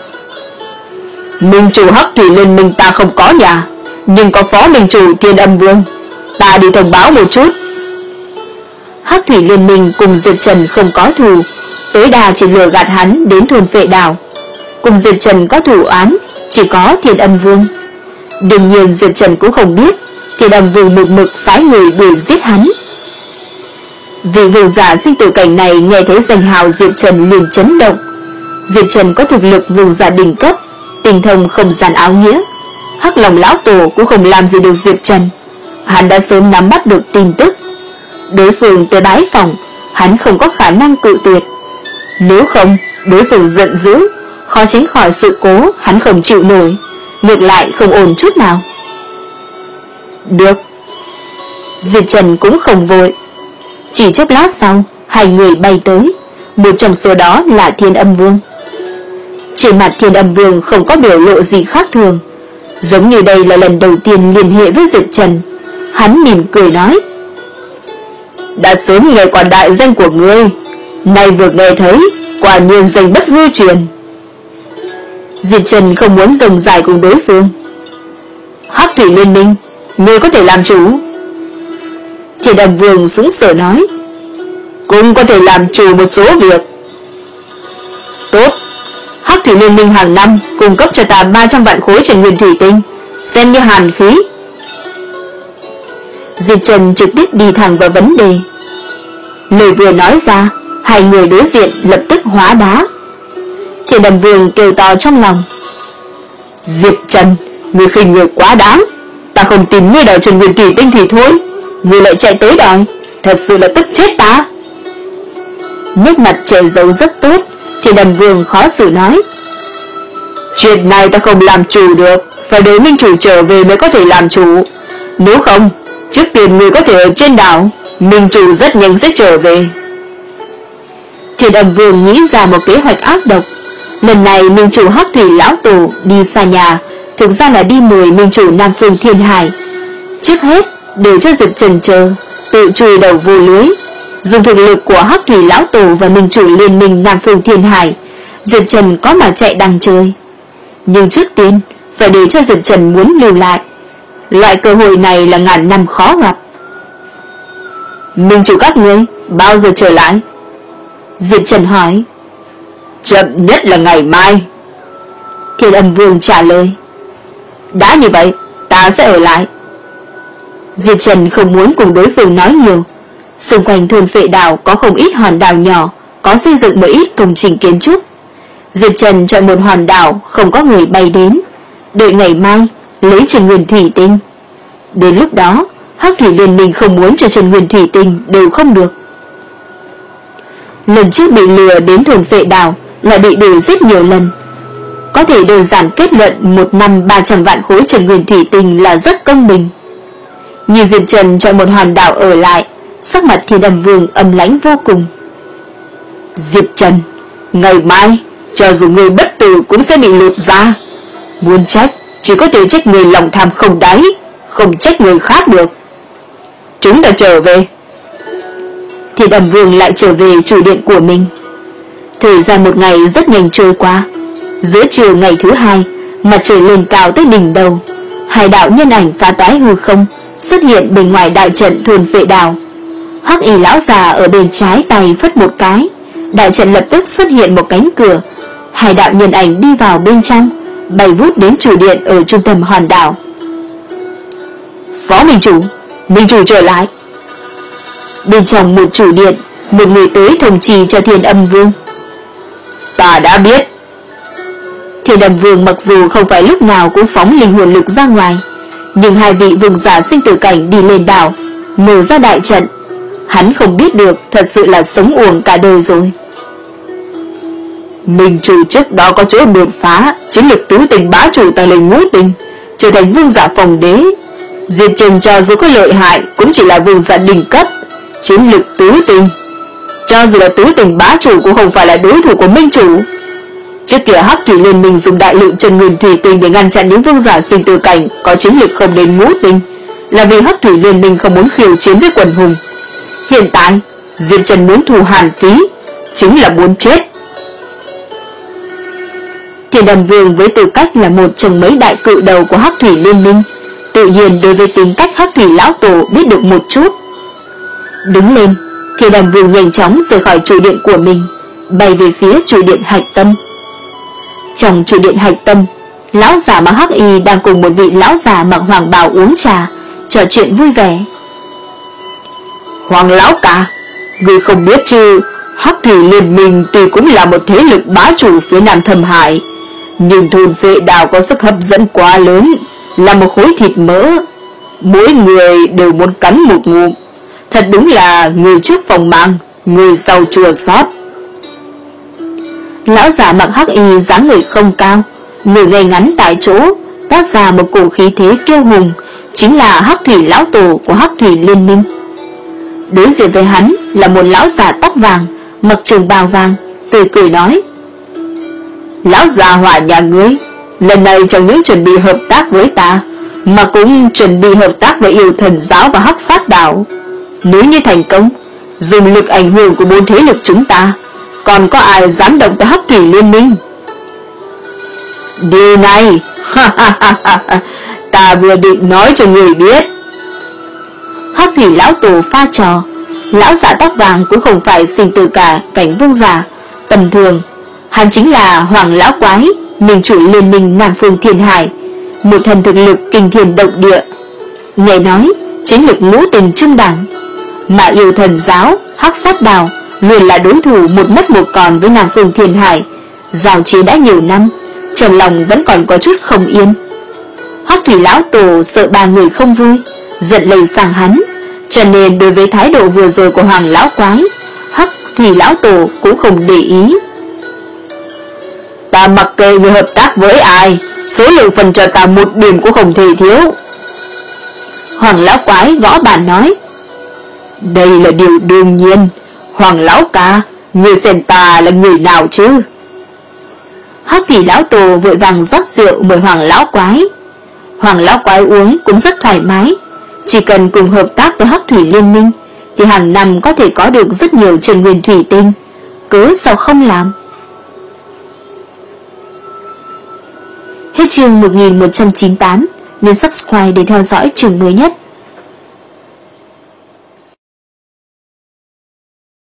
Speaker 1: Minh chủ Hắc Thủy Liên Minh ta không có nhà, nhưng có phó minh chủ Thiên Âm Vương, ta đi thông báo một chút. Hắc Thủy Liên Minh cùng Diệp Trần không có thù, tối đa chỉ lừa gạt hắn đến thôn Phệ Đào. Cùng Diệp Trần có thủ án chỉ có Thiên Âm Vương. Đương nhiên Diệp Trần cũng không biết Thiên Âm Vương một mực phái người đuổi giết hắn. Vị vương giả sinh tử cảnh này nghe thấy danh hào Diệp Trần liền chấn động. Diệp Trần có thực lực vương giả đỉnh cấp, tinh thông không gian áo nghĩa. Hắc Long lão tổ cũng không làm gì được Diệp Trần, hắn đã sớm nắm bắt được tin tức. Đối phương tới bái phòng, hắn không có khả năng cự tuyệt. Nếu không, đối phương giận dữ, khó tránh khỏi sự cố hắn không chịu nổi, ngược lại không ổn chút nào. Được. Diệp Trần cũng không vội. Chỉ chốc lát sau, hai người bay tới, một trong số đó là Thiên Âm Vương. Trên mặt Thiên Âm Vương không có biểu lộ gì khác thường, giống như đây là lần đầu tiên liên hệ với Diệp Trần. Hắn mỉm cười nói: đã sớm nghe qua đại danh của ngươi, nay vừa nghe thấy, quả nhiên danh bất hư truyền. Diệp Trần không muốn rồng dài cùng đối phương. Hắc Thủy Liên Minh, ngươi có thể làm chủ? Thiên Âm Vương sững sờ nói: cũng có thể làm chủ một số việc. Tốt, Hắc Thủy Liên Minh hàng năm cung cấp cho ta ba trăm vạn khối Trần Nguyên Thủy Tinh, xem như hàn khí. Diệp Trần trực tiếp đi thẳng vào vấn đề. Lời vừa nói ra, hai người đối diện lập tức hóa đá. Thiên Âm Vương kêu to trong lòng: Diệp Trần, ngươi khinh người quá đáng, ta không tìm ngươi đòi Trần Nguyên Thủy Tinh thì thôi, ngươi lại chạy tới đòi, thật sự là tức chết ta. Nét mặt che giấu rất tốt, Thiên Âm Vương khó xử nói: chuyện này ta không làm chủ được, phải đợi minh chủ trở về mới có thể làm chủ. Nếu không, trước tiên ngươi có thể ở trên đảo, minh chủ rất nhanh sẽ trở về. Thiên Âm Vương nghĩ ra một kế hoạch ác độc. Lần này minh chủ Hắc Thủy lão tổ đi xa nhà, thực ra là đi mời minh chủ Nam Phương Thiên Hải. Trước hết để cho Diệp Trần chờ, tự chui đầu vô lưới. Dùng thực lực của Hắc Thủy lão tổ và minh chủ liên minh Nam Phương Thiên Hải, Diệp Trần có mà chạy đằng trời. Nhưng trước tiên phải để cho Diệp Trần muốn lưu lại. Loại cơ hội này là ngàn năm khó gặp. Minh chủ các ngươi bao giờ trở lại? Diệp Trần hỏi. Chậm nhất là ngày mai. Thiên Âm Vương trả lời. Đã như vậy, ta sẽ ở lại. Diệp Trần không muốn cùng đối phương nói nhiều. Xung quanh thôn Phệ Đào có không ít hòn đảo nhỏ, có xây dựng một ít công trình kiến trúc. Diệp Trần chọn một hòn đảo không có người bay đến, đợi ngày mai lấy Trần Nguyên Thủy Tinh. Đến lúc đó, Hắc Thủy Liên Minh không muốn cho Trần Nguyên Thủy Tinh đều không được. Lần trước bị lừa đến thôn Phệ Đào lại bị đuổi giết nhiều lần. Có thể đơn giản kết luận một năm ba trăm vạn khối trần nguyên thủy tinh là rất công bình. Nhìn Diệp Trần chọn một hòn đảo ở lại, sắc mặt Thiên Âm Vương âm lãnh vô cùng. Diệp Trần, ngày mai cho dù người bất tử cũng sẽ bị lột ra. Muốn trách chỉ có thể trách người lòng tham không đáy, không trách người khác được. Chúng ta trở về. Thiên Âm Vương lại trở về chủ điện của mình. Thời gian một ngày rất nhanh trôi qua. Giữa chiều ngày thứ hai, mặt trời lên cao tới đỉnh đầu. Hai đạo nhân ảnh phá toái hư không xuất hiện bên ngoài đại trận thôn Phệ Đảo. Hắc Y lão già ở bên trái tay phất một cái, đại trận lập tức xuất hiện một cánh cửa. Hai đạo nhân ảnh đi vào bên trong, bay vút đến chủ điện ở trung tâm hòn đảo. Phó Minh Chủ, Minh Chủ trở lại. Bên trong một chủ điện, một người tới thông trì cho Thiên Âm Vương. Ta đã biết. Thiên Âm Vương mặc dù không phải lúc nào cũng phóng linh hồn lực ra ngoài, nhưng hai vị vương giả sinh tử cảnh đi lên đảo, mở ra đại trận, hắn không biết được thật sự là sống uổng cả đời rồi. Minh Chủ trước đó có chỗ đột phá, chiến lực tứ tình bá chủ tăng lên ngũ tình, trở thành vương giả phòng đế. Diệp Trần cho dù có lợi hại cũng chỉ là vương giả đỉnh cấp, chiến lực tứ tình. Cho dù là tứ tình bá chủ cũng không phải là đối thủ của Minh Chủ. Trước kia Hắc Thủy Liên Minh dùng đại lượng trần nguyên thủy tinh để ngăn chặn những vương giả sinh tử cảnh có chiến lực không đến ngũ tinh, là vì Hắc Thủy Liên Minh không muốn khiêu chiến với quần hùng. Hiện tại Diệp Trần muốn thù hàn phí, chính là muốn chết. Thiên Âm Vương với tư cách là một trong mấy đại cự đầu của Hắc Thủy Liên Minh, tự nhiên đối với tính cách Hắc Thủy lão tổ biết được một chút. Đứng lên, Thiên Âm Vương nhanh chóng rời khỏi trụ điện của mình, bay về phía trụ điện Hạch Tâm. Trong trụ điện Hạch Tâm, lão già mặc hắc y đang cùng một vị lão già mặc hoàng bào uống trà, trò chuyện vui vẻ. Hoàng lão ca, người không biết chứ, Hắc Thủy Liên Minh tuy cũng là một thế lực bá chủ phía Nam Thâm Hải, nhưng thôn Phệ Đảo có sức hấp dẫn quá lớn, là một khối thịt mỡ, mỗi người đều muốn cắn một ngụm. Thật đúng là người trước phòng mang, người sau chua xót. Lão già mặc hắc y dáng người không cao, người ngay ngắn tại chỗ, toát ra một cổ khí thế kiêu hùng, chính là Hắc Thủy lão tổ của Hắc Thủy Liên Minh. Đối diện với hắn là một lão già tóc vàng, mặc trường bào vàng, tươi cười nói: Lão già Hỏa nhà ngươi, lần này chẳng những chuẩn bị hợp tác với ta, mà cũng chuẩn bị hợp tác với Yêu Thần giáo và Hắc Sát Đảo. Nếu như thành công, dùng lực ảnh hưởng của bốn thế lực chúng ta, còn có ai dám động tới Hắc Thủy Liên Minh? Điều này, ta vừa định nói cho người biết. Hắc Thủy lão tổ pha trò. Lão giả tóc vàng cũng không phải sinh tử cả cảnh vương giả tầm thường, hắn chính là Hoàng lão quái, minh chủ Liên Minh Nam Phương Thiên Hải, một thần thực lực kinh thiên động địa. Nghe nói chiến lực ngũ tình trung đẳng, mà Yêu Thần giáo, Hắc Sát Đảo luôn là đối thủ một mất một còn với Nam Phương Thiên Hải, giao chiến đã nhiều năm, trong lòng vẫn còn có chút không yên. Hắc Thủy lão tổ sợ ba người không vui, giận lây sang hắn, cho nên đối với thái độ vừa rồi của Hoàng lão quái, Hắc Thủy lão tổ cũng không để ý. Ta mặc kệ người hợp tác với ai, số lượng phần cho ta một điểm cũng không thể thiếu. Hoàng lão quái gõ bàn nói: Đây là điều đương nhiên. Hoàng lão ca, người xem ta là người nào chứ? Hắc Thủy lão tổ vội vàng rót rượu mời Hoàng lão quái. Hoàng lão quái uống cũng rất thoải mái, chỉ cần cùng hợp tác với Hắc Thủy Liên Minh thì hàng năm có thể có được rất nhiều trần nguyên thủy tinh, cớ sao không làm. Hết chương một nghìn một trăm chín mươi tám, nhấn subscribe để theo dõi chương mới nhất.